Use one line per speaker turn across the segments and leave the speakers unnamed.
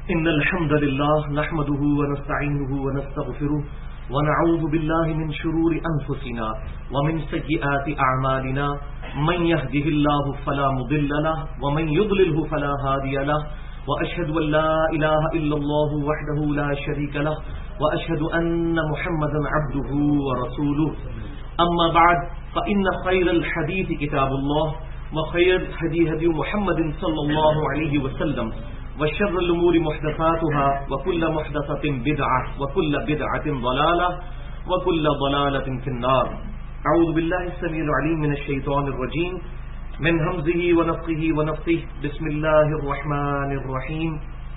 إن الحمد لله نحمده ونستعينه ونستغفره ونعوذ بالله من شرور أنفسنا ومن سيئات أعمالنا من يهده الله فلا مضل له ومن يضلله فلا هادي له وأشهد أن لا إله إلا الله وحده لا شريك له وأشهد أن محمدا عبده ورسوله أما بعد فإن خير الحديث كتاب الله وخير هدي محمد صلى الله عليه وسلم وشر الأمور محدثاتها وكل محدثة بدعة وكل بدعة ضلالة وكل ضلالة في النار. أعوذ بالله السميع العليم من الشيطان الرجيم من همزه ونفخه ونفثه. بسم الله الرحمن الرحيم.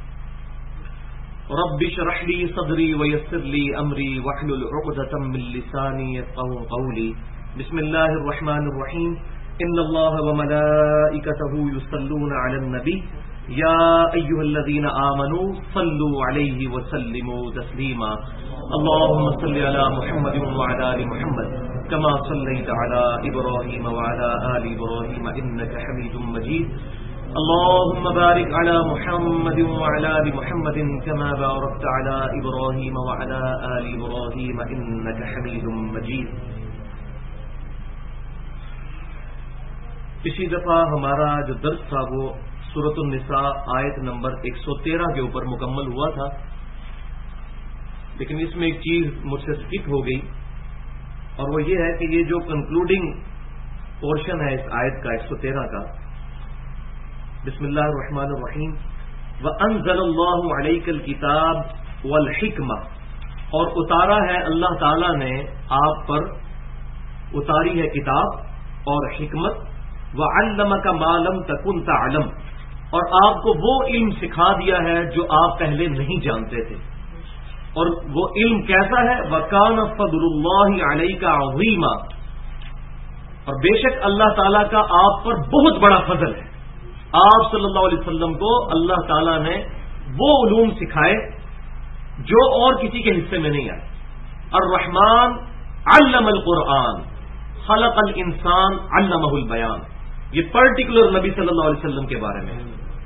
رب اشرح لي صدري ويسر لي أمري واحلل عقدة من لساني يفقهوا قولي. بسم الله الرحمن الرحيم. إن الله وملائكته يصلون على النبي يا أيها الذين آمنوا صلوا عليه وسلموا تسليما. اللهم صل على محمد وعلى آل محمد كما صليت على إبراهيم وعلى آل إبراهيم إنك حميد مجيد. اللهم بارك على محمد وعلى آل محمد كما باركت على إبراهيم وعلى آل إبراهيم إنك حميد مجيد. پچھلی دفعہ ہمارا جو درس تھا وہ سورۃ النساء آیت نمبر 113 کے اوپر مکمل ہوا تھا، لیکن اس میں ایک چیز مجھ سے سکپ ہو گئی، اور وہ یہ ہے کہ یہ جو کنکلوڈنگ پورشن ہے اس آیت کا 113 کا، بسم اللہ الرحمن الرحیم، وَأَنزَلَ اللَّهُ عَلَيْكَ الْكِتَابَ وَالْحِكْمَةَ، اور اتارا ہے اللہ تعالی نے آپ پر، اتاری ہے کتاب اور حکمت، وَعَلَّمَكَ مَا لَمْ تَكُنْ تَعْلَمْ، اور آپ کو وہ علم سکھا دیا ہے جو آپ پہلے نہیں جانتے تھے. اور وہ علم کیسا ہے؟ وَكَانَ فَضْلُ اللَّهِ عَلَيْكَ عَظِيمًا، اور بے شک اللہ تعالیٰ کا آپ پر بہت بڑا فضل ہے. آپ صلی اللہ علیہ وسلم کو اللہ تعالیٰ نے وہ علوم سکھائے جو اور کسی کے حصے میں نہیں آئے. الرحمن علم القرآن خلق الانسان علمہ البیان، یہ پرٹیکولر نبی صلی اللہ علیہ وسلم کے بارے میں ہے.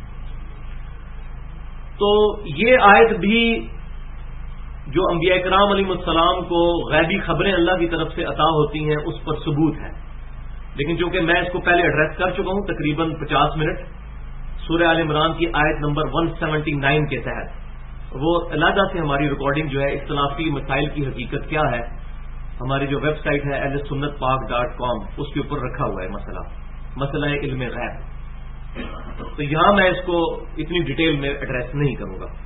تو یہ آیت بھی جو انبیاء کرام علیہ السلام کو غیبی خبریں اللہ کی طرف سے عطا ہوتی ہیں اس پر ثبوت ہے، لیکن چونکہ میں اس کو پہلے ایڈریس کر چکا ہوں تقریباً 50 منٹ سورہ آل عمران کی آیت نمبر 179 کے تحت، وہ علیحدہ سے ہماری ریکارڈنگ جو ہے اختلافی مسائل کی حقیقت کیا ہے، ہماری جو ویب سائٹ ہے ahlsunnatpak.com اس کے اوپر رکھا ہوا ہے مسئلہ ہے علم غیب. تو یہاں میں اس کو اتنی ڈیٹیل میں ایڈریس نہیں کروں گا.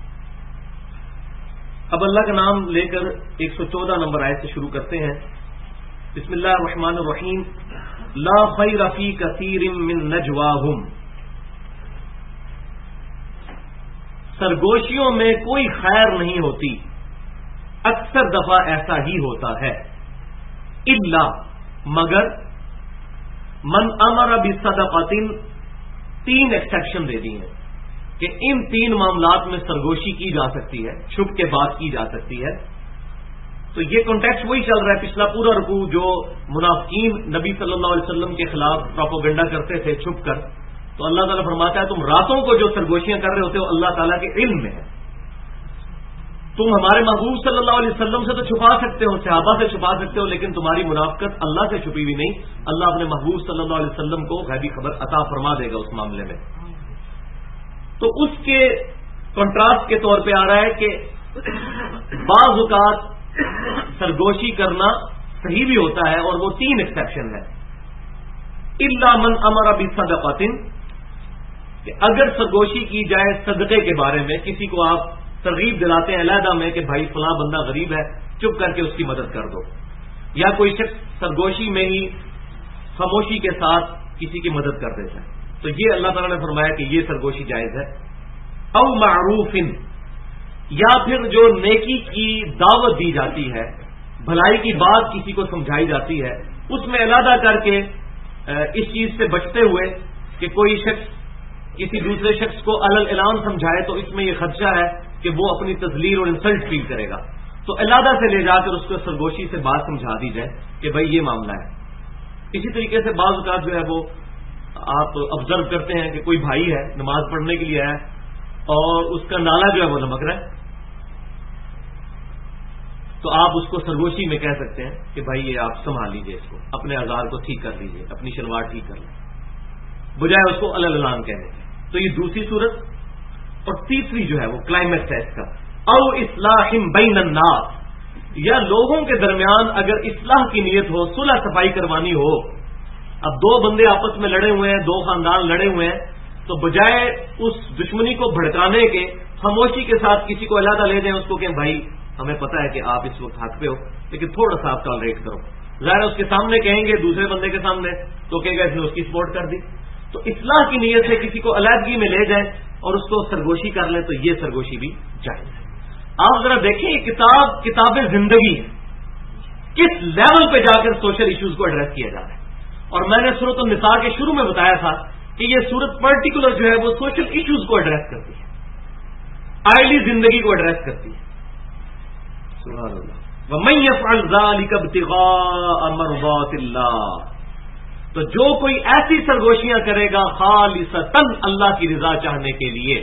اب اللہ کا نام لے کر 114 نمبر آیت سے شروع کرتے ہیں. بسم اللہ الرحمن الرحیم. لا خیر فی کثیر من نجواہم، سرگوشیوں میں کوئی خیر نہیں ہوتی، اکثر دفعہ ایسا ہی ہوتا ہے. الا، مگر، من امر بصدقۃ، 3 ایکسیپشن دے دی ہیں کہ ان 3 معاملات میں سرگوشی کی جا سکتی ہے، چھپ کے بات کی جا سکتی ہے. تو یہ کانٹیکسٹ وہی چل رہا ہے پچھلا پورا رکوع جو منافقین نبی صلی اللہ علیہ وسلم کے خلاف پروپیگنڈا کرتے تھے چھپ کر. تو اللہ تعالیٰ فرماتا ہے تم راتوں کو جو سرگوشیاں کر رہے ہوتے ہو اللہ تعالیٰ کے علم میں ہے. تم ہمارے محبوب صلی اللہ علیہ وسلم سے تو چھپا سکتے ہو، صحابہ سے چھپا سکتے ہو، لیکن تمہاری منافقت اللہ سے چھپی ہوئی نہیں. اللہ اپنے محبوب صلی اللہ علیہ وسلم کو غیبی خبر عطا فرما دے گا اس معاملے میں. تو اس کے کنٹراسٹ کے طور پہ آ رہا ہے کہ بعض اوقات سرگوشی کرنا صحیح بھی ہوتا ہے، اور وہ 3 ایکسیپشن ہے. الا من امر بصدقۃ، کہ اگر سرگوشی کی جائے صدقے کے بارے میں، کسی کو آپ ترغیب دلاتے ہیں علیحدہ میں کہ بھائی فلاں بندہ غریب ہے، چپ کر کے اس کی مدد کر دو، یا کوئی شخص سرگوشی میں ہی خاموشی کے ساتھ کسی کی مدد کر دیتا ہے، تو یہ اللہ تعالیٰ نے فرمایا کہ یہ سرگوشی جائز ہے. او معروف، یا پھر جو نیکی کی دعوت دی جاتی ہے، بھلائی کی بات کسی کو سمجھائی جاتی ہے، اس میں علیحدہ کر کے اس چیز سے بچتے ہوئے کہ کوئی شخص کسی دوسرے شخص کو علل اعلان سمجھائے تو اس میں یہ خدشہ ہے کہ وہ اپنی تذلیل اور انسلٹ فیل کرے گا، تو علیحدہ سے لے جا کر اس کو سرگوشی سے بات سمجھا دی جائے کہ بھائی یہ معاملہ ہے. اسی طریقے سے بعض اوقات جو ہے وہ آپ آبزرو کرتے ہیں کہ کوئی بھائی ہے نماز پڑھنے کے لیے آیا اور اس کا نالا جو ہے وہ لمک رہا ہے، تو آپ اس کو سرگوشی میں کہہ سکتے ہیں کہ بھائی یہ آپ سنبھال لیجئے، اس کو اپنے آزار کو ٹھیک کر لیجئے، اپنی شلوار ٹھیک کر لیں، بجائے اس کو العلان کہنے کے۔ تو یہ دوسری صورت۔ اور تیسری جو ہے وہ کلائمیکس ہے اس کا، او اصلاح بین الناس، یا لوگوں کے درمیان اگر اصلاح کی نیت ہو، صلح صفائی کروانی ہو۔ اب دو بندے آپس میں لڑے ہوئے ہیں، دو خاندان لڑے ہوئے ہیں، تو بجائے اس دشمنی کو بھڑکانے کے خاموشی کے ساتھ کسی کو علیحدہ لے جائیں، اس کو کہ بھائی ہمیں پتا ہے کہ آپ اس وقت حق پہ ہو لیکن تھوڑا سا آپ ٹالریٹ کرو، ظاہر اس کے سامنے کہیں گے، دوسرے بندے کے سامنے تو کہے گا اس نے اس کی سپورٹ کر دی۔ تو اصلاح کی نیت سے کسی کو علیحدگی میں لے جائیں اور اس کو سرگوشی کر لیں، تو یہ سرگوشی بھی جائز ہے۔ آپ ذرا دیکھیں یہ کتاب زندگی ہے، کس لیول پہ جا کر سوشل ایشوز کو ایڈریس کیا جا رہا ہے۔ اور میں نے سورۃ النساء کے شروع میں بتایا تھا کہ یہ سورت پرٹیکولر جو ہے وہ سوشل ایشوز کو ایڈریس کرتی ہے، آئلی زندگی کو ایڈریس کرتی ہے۔ سبحان اللہ۔ وَمَن يَفْعَلْ ذَلِكَ ابْتِغَاءَ مَرْضَاتِ اللَّهِ، تو جو کوئی ایسی سرگوشیاں کرے گا خالصتاً اللہ کی رضا چاہنے کے لیے،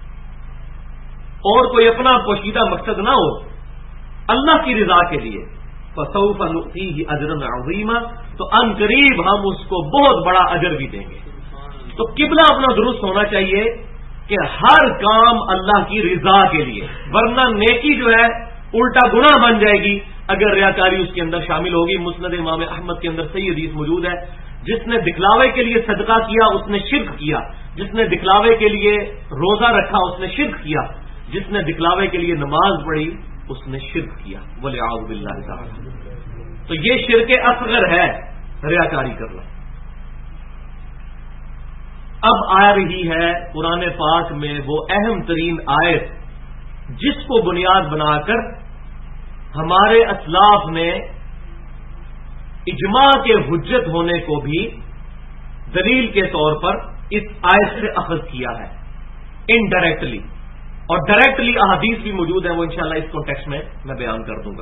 اور کوئی اپنا پوشیدہ مقصد نہ ہو، اللہ کی رضا کے لیے، فَسَوْفَ نُؤْتِيهِ أَجْرًا عَظِيمًا، تو ان قریب ہم اس کو بہت بڑا اجر بھی دیں گے۔ تو قبلہ اپنا درست ہونا چاہیے کہ ہر کام اللہ کی رضا کے لیے، ورنہ نیکی جو ہے الٹا گناہ بن جائے گی اگر ریاکاری اس کے اندر شامل ہوگی۔ مسند امام احمد کے اندر صحیح حدیث موجود ہے، جس نے دکھلاوے کے لیے صدقہ کیا اس نے شرک کیا، جس نے دکھلاوے کے لیے روزہ رکھا اس نے شرک کیا، جس نے دکھلاوے کے لیے نماز پڑھی اس نے شرک کیا، والعیاذ باللہ تعالی۔ تو یہ شرک اصغر ہے، ریاکاری کرنا۔ اب آ رہی ہے قرآن پاک میں وہ اہم ترین آیت جس کو بنیاد بنا کر ہمارے اسلاف نے اجماع کے حجت ہونے کو بھی دلیل کے طور پر اس آیت سے اخذ کیا ہے انڈائریکٹلی، اور ڈائریکٹلی احادیث بھی موجود ہیں، وہ انشاءاللہ اس کانٹیکسٹ میں بیان کر دوں گا۔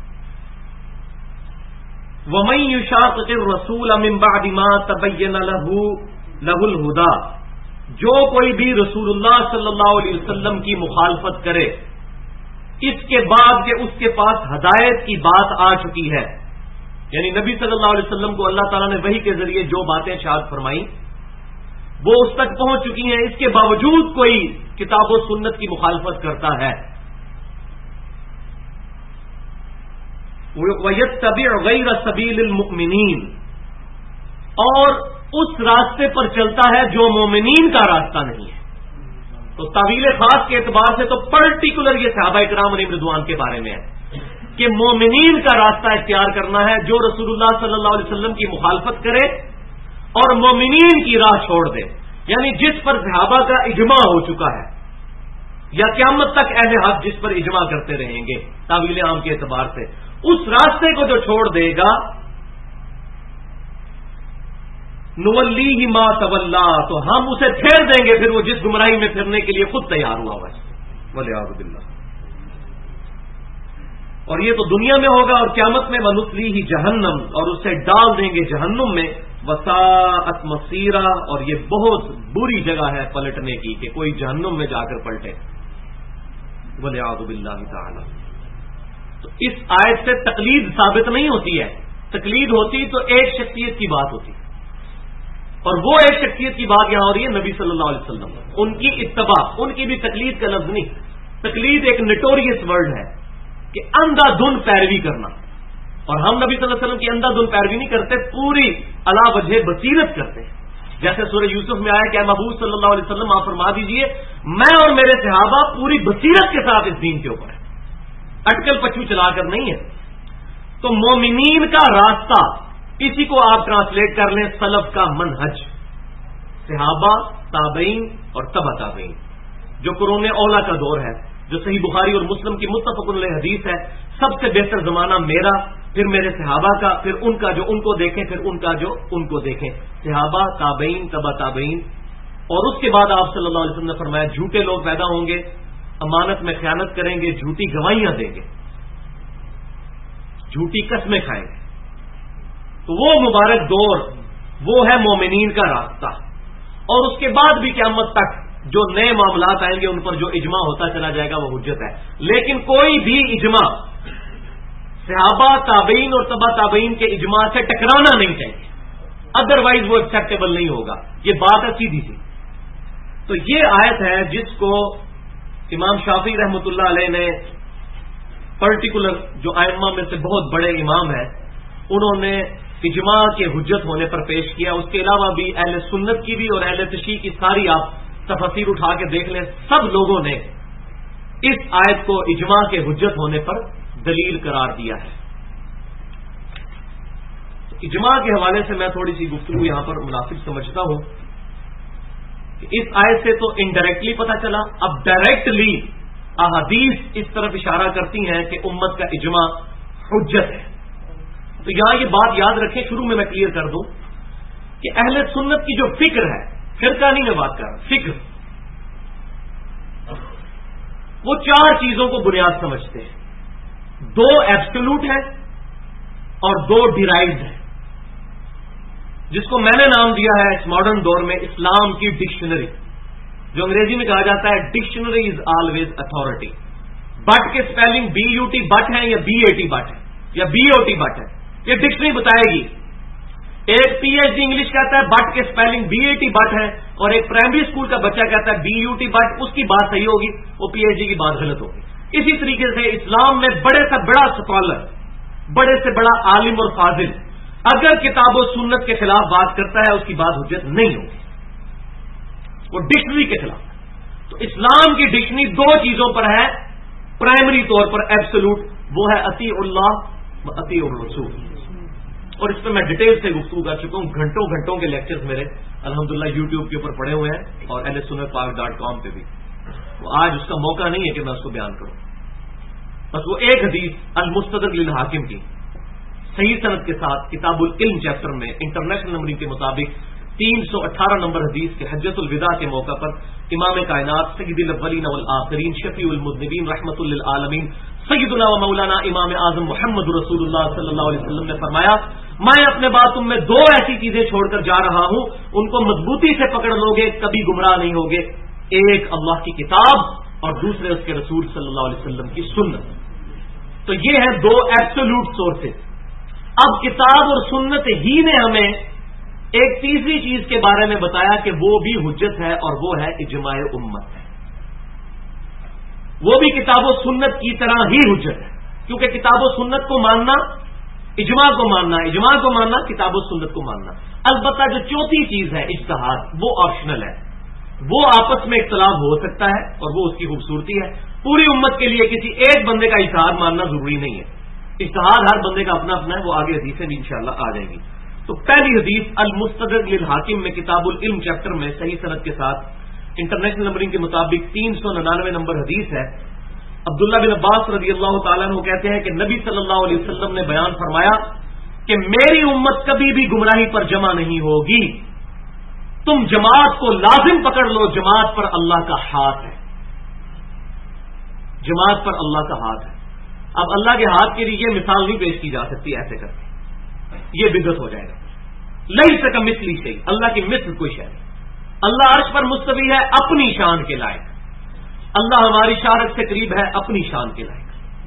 وَمَن يُشَاقِقِ الرَّسُولَ مِن بَعْدِ مَا تَبَيَّنَ لَهُ الْهُدَىٰ، جو کوئی بھی رسول اللہ صلی اللہ علیہ وسلم کی مخالفت کرے اس کے بعد کہ اس کے پاس ہدایت کی بات آ چکی ہے، یعنی نبی صلی اللہ علیہ وسلم کو اللہ تعالیٰ نے وحی کے ذریعے جو باتیں ارشاد فرمائیں وہ اس تک پہنچ چکی ہیں، اس کے باوجود کوئی کتاب و سنت کی مخالفت کرتا ہے، وَيَتَّبِعْ غَيْرَ سَبِيلِ الْمُؤْمِنِينَ، اور اس راستے پر چلتا ہے جو مومنین کا راستہ نہیں ہے۔ تو تعویل خاص کے اعتبار سے تو پرٹیکولر یہ صحابہ کرام علیہم رضوان کے بارے میں ہے کہ مومنین کا راستہ اختیار کرنا ہے، جو رسول اللہ صلی اللہ علیہ وسلم کی مخالفت کرے اور مومنین کی راہ چھوڑ دے، یعنی جس پر صحابہ کا اجماع ہو چکا ہے یا قیامت تک اہل حق جس پر اجماع کرتے رہیں گے تعویل عام کے اعتبار سے، اس راستے کو جو چھوڑ دے گا نولیہ ما تولا، تو ہم اسے پھیر دیں گے پھر وہ جس گمراہی میں پھرنے کے لیے خود تیار ہوا ہوا ہے، والعیاذ باللہ۔ اور یہ تو دنیا میں ہوگا، اور قیامت میں وَنُصْلِيهِ جہنم، اور اسے ڈال دیں گے جہنم میں، وَسَاءَتْ مَصِيرًا، اور یہ بہت بری جگہ ہے پلٹنے کی کہ کوئی جہنم میں جا کر پلٹے، والعیاذ باللہ تعالی۔ تو اس آیت سے تقلید ثابت نہیں ہوتی ہے، تقلید ہوتی تو ایک شخصیت کی بات ہوتی، اور وہ ایک شخصیت کی بات یہاں ہو رہی ہے نبی صلی اللہ علیہ وسلم، ان کی اتباع، ان کی بھی تقلید کا لفظ نہیں، تقلید ایک نٹوریس ورڈ ہے کہ اندھا دھند پیروی کرنا، اور ہم نبی صلی اللہ علیہ وسلم کی اندھا دھند پیروی نہیں کرتے، پوری علا وجہ بصیرت کرتے ہیں، جیسے سورہ یوسف میں آیا کہ اے محبوب صلی اللہ علیہ وسلم آپ فرما دیجئے میں اور میرے صحابہ پوری بصیرت کے ساتھ اس دین کے اوپر ہیں، اٹکل پچو چلا کر نہیں ہے۔ تو مومنین کا راستہ، اسی کو آپ ٹرانسلیٹ کر لیں سلف کا منہج، صحابہ، تابعین اور تبع تابعین، جو قرون اولا کا دور ہے، جو صحیح بخاری اور مسلم کی متفق علیہ حدیث ہے، سب سے بہتر زمانہ میرا، پھر میرے صحابہ کا، پھر ان کا جو ان کو دیکھیں، پھر ان کا جو ان کو دیکھیں، صحابہ، تابعین، تبع تابعین۔ اور اس کے بعد آپ صلی اللہ علیہ وسلم نے فرمایا جھوٹے لوگ پیدا ہوں گے، امانت میں خیانت کریں گے، جھوٹی گواہیاں دیں گے، جھوٹی قسمیں کھائیں گے۔ تو وہ مبارک دور وہ ہے مومنین کا راستہ، اور اس کے بعد بھی قیامت تک جو نئے معاملات آئیں گے ان پر جو اجماع ہوتا چلا جائے گا وہ حجت ہے. لیکن کوئی بھی اجماع صحابہ تابعین اور تبع تابعین کے اجماع سے ٹکرانا نہیں چاہیے، ادروائز وہ ایکسیپٹیبل نہیں ہوگا. یہ بات ہے سیدھی سی. تو یہ آیت ہے جس کو امام شافعی رحمۃ اللہ علیہ نے پرٹیکولر جو ائمہ میں سے بہت بڑے امام ہیں انہوں نے اجماع کے حجت ہونے پر پیش کیا. اس کے علاوہ بھی اہل سنت کی بھی اور اہل تشیع کی ساری آپ تفسیر اٹھا کے دیکھ لیں، سب لوگوں نے اس آیت کو اجماع کے حجت ہونے پر دلیل قرار دیا ہے. اجماع کے حوالے سے میں تھوڑی سی گفتگو یہاں پر مناسب سمجھتا ہوں کہ اس آیت سے تو انڈائریکٹلی پتہ چلا، اب ڈائریکٹلی احادیث اس طرف اشارہ کرتی ہیں کہ امت کا اجماع حجت ہے. تو یہاں یہ بات یاد رکھیں، شروع میں کلیئر کر دوں کہ اہل سنت کی جو فکر ہے، فرقہ نہیں میں بات کر رہا، فکر، وہ چار چیزوں کو بنیاد سمجھتے ہیں. دو ایبسولوٹ ہیں اور دو ڈیرائیوڈ ہیں، جس کو میں نے نام دیا ہے اس ماڈرن دور میں اسلام کی ڈکشنری، جو انگریزی میں کہا جاتا ہے dictionary is always authority. But کے سپیلنگ BUT بٹ ہے یا BAT بٹ ہے یا BOT بٹ ہے، یہ ڈکشنری بتائے گی. ایک PhD انگلش کہتا ہے بٹ کے سپیلنگ BAT بٹ ہے، اور ایک پرائمری اسکول کا بچہ کہتا ہے BUT بٹ، اس کی بات صحیح ہوگی، وہ PhD کی بات غلط ہوگی. اسی طریقے سے اسلام میں بڑے سے بڑا اسکالر، بڑے سے بڑا عالم اور فاضل اگر کتاب و سنت کے خلاف بات کرتا ہے اس کی بات حجت نہیں ہوگی، وہ ڈکشنری کے خلاف ہے. تو اسلام کی ڈکشنری دو چیزوں پر ہے پرائمری طور پر ایبسولوٹ، وہ ہے اطیع اللہ و اطیع الرسول. اور اس پہ میں ڈیٹیل سے گفتگو کر چکا ہوں، گھنٹوں گھنٹوں کے لیکچرز میرے الحمدللہ یوٹیوب کے اوپر پڑے ہوئے ہیں اور ahlsunnatpark.com پہ بھی. آج اس کا موقع نہیں ہے کہ میں اس کو بیان کروں. بس وہ ایک حدیث المستدرک للحاکم کی صحیح سند کے ساتھ کتاب العلم چیپٹر میں انٹرنیشنل نمبرنگ کے مطابق 318 نمبر حدیث کے حجۃ الوداع کے موقع پر امام کائنات سید الاولین والآخرین شفیع المذنبین رحمۃ للعالمین سیدنا و مولانا امام اعظم محمد رسول اللہ صلی اللہ علیہ وسلم نے فرمایا، میں اپنے بعد تم میں دو ایسی چیزیں چھوڑ کر جا رہا ہوں، ان کو مضبوطی سے پکڑ لو گے کبھی گمراہ نہیں ہوگے. ایک اللہ کی کتاب اور دوسرے اس کے رسول صلی اللہ علیہ وسلم کی سنت. تو یہ ہیں دو ایبسولوٹ سورسز. اب کتاب اور سنت ہی نے ہمیں ایک تیسری چیز کے بارے میں بتایا کہ وہ بھی حجت ہے اور وہ ہے اجماع امت ہے. وہ بھی کتاب و سنت کی طرح ہی حجت ہے، کیونکہ کتاب و سنت کو ماننا اجماع کو ماننا، اجماع کو ماننا کتاب و سنت کو ماننا. البتہ جو چوتھی چیز ہے اجتہاد، وہ آپشنل ہے، وہ آپس میں اختلاف ہو سکتا ہے اور وہ اس کی خوبصورتی ہے. پوری امت کے لیے کسی ایک بندے کا اجتہاد ماننا ضروری نہیں ہے. اجتہاد ہر بندے کا اپنا اپنا ہے، وہ آگے حدیثیں بھی انشاءاللہ آ جائیں گی. تو پہلی حدیث المستدرک للحاکم میں کتاب العلم چیپٹر میں صحیح سند کے ساتھ انٹرنیشنل نمبرنگ کے مطابق 399 نمبر حدیث ہے. عبداللہ بن عباس رضی اللہ تعالیٰ عنہ کہتے ہیں کہ نبی صلی اللہ علیہ وسلم نے بیان فرمایا کہ میری امت کبھی بھی گمراہی پر جمع نہیں ہوگی. تم جماعت کو لازم پکڑ لو، جماعت پر اللہ کا ہاتھ ہے، جماعت پر اللہ کا ہاتھ ہے. اب اللہ کے ہاتھ کے لیے یہ مثال نہیں پیش کی جا سکتی ایسے کرتے، یہ بدعت ہو جائے گا. لئی سکا مثلی شیء، اللہ کی مثل کوئی شے نہیں. اللہ عرش پر مستوی ہے اپنی شان کے لائق، اللہ ہماری شارت سے قریب ہے اپنی شان کے لائق.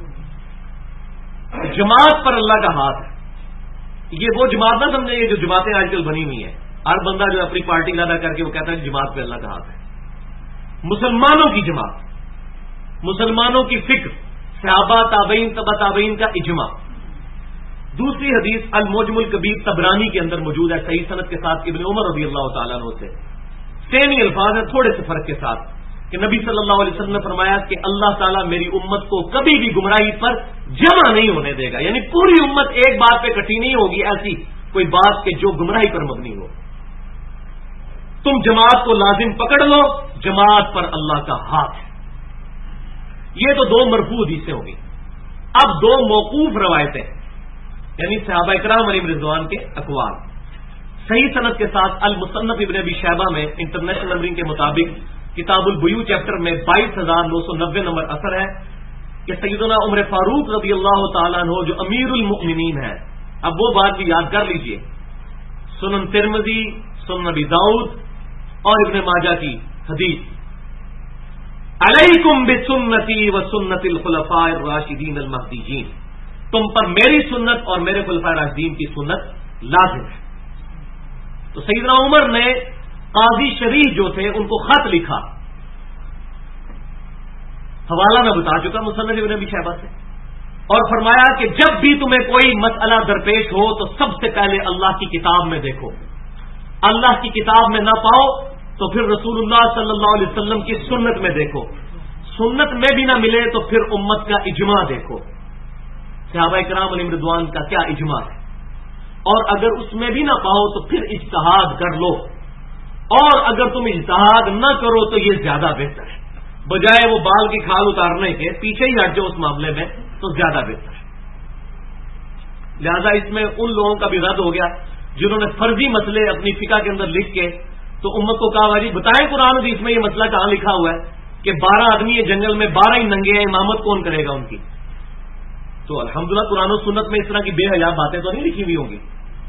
جماعت پر اللہ کا ہاتھ ہے. یہ وہ جماعت نہ سمجھیں یہ جو جماعتیں آج کل بنی ہوئی ہیں، ہر بندہ جو اپنی پارٹی ادا کر کے وہ کہتا ہے جماعت پہ اللہ کا ہاتھ ہے. مسلمانوں کی جماعت، مسلمانوں کی فکر، صحابہ تابعین تبع تابعین کا اجماع. دوسری حدیث المعجم الکبیر طبرانی کے اندر موجود ہے صحیح سند کے ساتھ ابن عمر رضی اللہ تعالیٰ عنہ سے. سیم ہی الفاظ ہیں تھوڑے سے فرق کے ساتھ کہ نبی صلی اللہ علیہ وسلم نے فرمایا کہ اللہ تعالیٰ میری امت کو کبھی بھی گمراہی پر جمع نہیں ہونے دے گا. یعنی پوری امت ایک بات پہ اکٹھی نہیں ہوگی، ایسی کوئی بات کہ جو گمراہی پر مبنی ہو. تم جماعت کو لازم پکڑ لو، جماعت پر اللہ کا ہاتھ ہے. یہ تو دو مرفوع حدیثیں ہوں گی. اب دو موقوف روایتیں، یعنی صحابہ اکرام علیہم رضوان کے اقوال. صحیح سند کے ساتھ المصنف ابن ابی شیبہ میں انٹرنیشنل نمبرنگ کے مطابق کتاب البیوع چیپٹر میں 22,990 نمبر اثر ہے کہ سیدنا عمر فاروق رضی اللہ تعالیٰ عنہ جو امیر المؤمنین ہیں. اب وہ بات بھی یاد کر لیجئے، سنن ترمذی، سنن ابی داؤد اور ابن ماجہ کی حدیث علیکم بسنتی و سنت الخلفاء الراشدین المہدیین، تم پر میری سنت اور میرے خلفاء راشدین کی سنت لازم ہے۔ تو سیدنا عمر نے قاضی شریح جو تھے ان کو خط لکھا، حوالہ میں بتا چکا مصنف ابن ابی شیبہ سے، اور فرمایا کہ جب بھی تمہیں کوئی مسئلہ درپیش ہو تو سب سے پہلے اللہ کی کتاب میں دیکھو، اللہ کی کتاب میں نہ پاؤ تو پھر رسول اللہ صلی اللہ علیہ وسلم کی سنت میں دیکھو، سنت میں بھی نہ ملے تو پھر امت کا اجماع دیکھو، صحابہ کرام علیہم رضوان کا کیا اجماع ہے، اور اگر اس میں بھی نہ پاؤ تو پھر اجتہاد کر لو، اور اگر تم اجتہاد نہ کرو تو یہ زیادہ بہتر ہے، بجائے وہ بال کی کھال اتارنے کے پیچھے ہی ہٹ جاؤ اس معاملے میں تو زیادہ بہتر ہے۔ لہذا اس میں ان لوگوں کا بھی رد ہو گیا جنہوں نے فرضی مسئلے اپنی فقہ کے اندر لکھ کے تو امت کو کہا جی بتائیں قرآن حدیث میں یہ مسئلہ کہاں لکھا ہوا ہے کہ 12 آدمی ہے جنگل میں، 12 ہی ننگے ہیں، امامت کون کرے گا ان کی؟ تو الحمدللہ قرآن و سنت میں اس طرح کی بے حیا باتیں تو نہیں لکھی ہوئی ہوں گی۔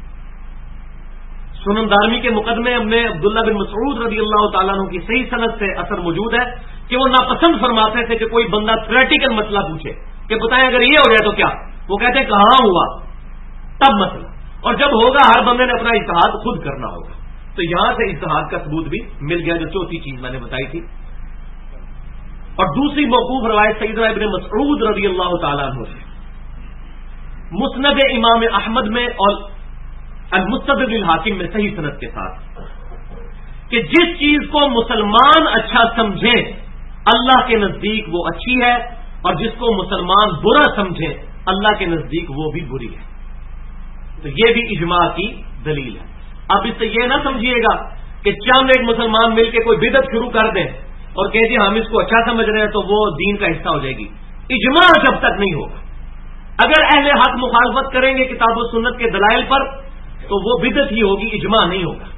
سنن دارمی کے مقدمے میں عبداللہ بن مسعود رضی اللہ تعالیٰ عنہ کی صحیح سند سے اثر موجود ہے کہ وہ ناپسند فرماتے تھے کہ کوئی بندہ تھیوریٹیکل مسئلہ پوچھے کہ بتائیں اگر یہ ہو جائے تو کیا، وہ کہتے ہیں کہاں ہوا تب مسئلہ، اور جب ہوگا ہر بندے نے اپنا اجتہاد خود کرنا ہوگا۔ تو یہاں سے اجتہاد کا ثبوت بھی مل گیا، جو چوتھی چیز میں نے بتائی تھی۔ اور دوسری موقوف روایت سیدنا ابن مسعود رضی اللہ تعالیٰ عنہ سے مسند امام احمد میں اور المستدرک الحاکم میں صحیح سند کے ساتھ کہ جس چیز کو مسلمان اچھا سمجھے اللہ کے نزدیک وہ اچھی ہے، اور جس کو مسلمان برا سمجھے اللہ کے نزدیک وہ بھی بری ہے۔ تو یہ بھی اجماع کی دلیل ہے۔ اب اس سے یہ نہ سمجھیے گا کہ چند ایک مسلمان مل کے کوئی بدعت شروع کر دیں اور کہ جی ہم اس کو اچھا سمجھ رہے ہیں تو وہ دین کا حصہ ہو جائے گی۔ اجماع جب تک نہیں ہوگا، اگر اہل حق مخالفت کریں گے کتاب و سنت کے دلائل پر تو وہ بدعت ہی ہوگی، اجماع نہیں ہوگا۔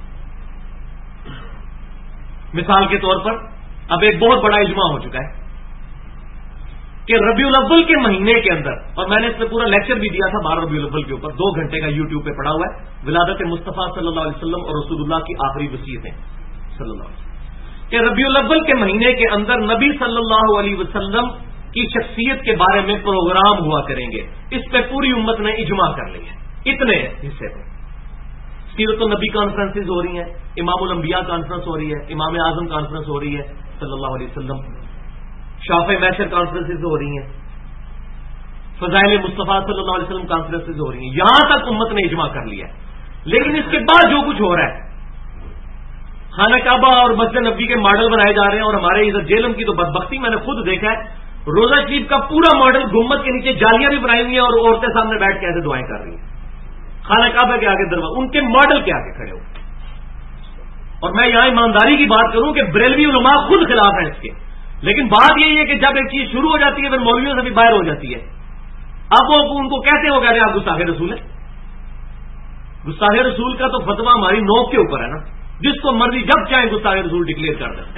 مثال کے طور پر اب ایک بہت بڑا اجماع ہو چکا ہے کہ ربیع الاول کے مہینے کے اندر، اور میں نے اس میں پورا لیکچر بھی دیا تھا 12 ربیع الاول کے اوپر، 2 گھنٹے کا یوٹیوب پہ پڑا ہوا ہے، ولادت مصطفیٰ صلی اللہ علیہ وسلم اور رسول اللہ کی آخری وصیتیں صلی اللہ علیہ وسلم، کہ ربیع الاول کے مہینے کے اندر نبی صلی اللہ علیہ وسلم کی شخصیت کے بارے میں پروگرام ہوا کریں گے۔ اس پہ پوری امت نے اجماع کر لی ہے، اتنے حصے پہ سیرت النبی کانفرنسز ہو رہی ہیں، امام الانبیاء کانفرنس ہو رہی ہے، امام اعظم کانفرنس ہو رہی ہے صلی اللہ علیہ وسلم، شافع محشر کانفرنسز ہو رہی ہیں، فضائل مصطفیٰ صلی اللہ علیہ وسلم کانفرنسز ہو رہی ہیں، یہاں تک امت نے اجماع کر لیا ہے۔ لیکن اس کے بعد جو کچھ ہو رہا ہے، خانہ کعبہ اور مسجد نبوی کے ماڈل بنائے جا رہے ہیں، اور ہمارے ادھر جیلم کی تو بدبختی میں نے خود دیکھا ہے، روزہ شریف کا پورا ماڈل گنبد کے نیچے جالیاں بھی بنائی ہوئی ہیں اور عورتیں سامنے بیٹھ کے ایسے دعائیں کر رہی ہیں، خانہ کعبہ کے آگے دروازہ ان کے ماڈل کے آگے کھڑے ہو۔ اور میں یہاں ایمانداری کی بات کروں کہ بریلوی علماء خود خلاف ہیں اس کے، لیکن بات یہی ہے کہ جب ایک چیز شروع ہو جاتی ہے پھر مولویوں سے بھی باہر ہو جاتی ہے۔ اب وہ ان کو کہتے ہو کہہ رہے ہیں آپ گستاخ رسول ہیں، گستاخ رسول کا تو فتویٰ ہماری نوک کے اوپر ہے نا، جس کو مرضی جب چاہیں گستاخ رسول ڈکلیئر کر دیں،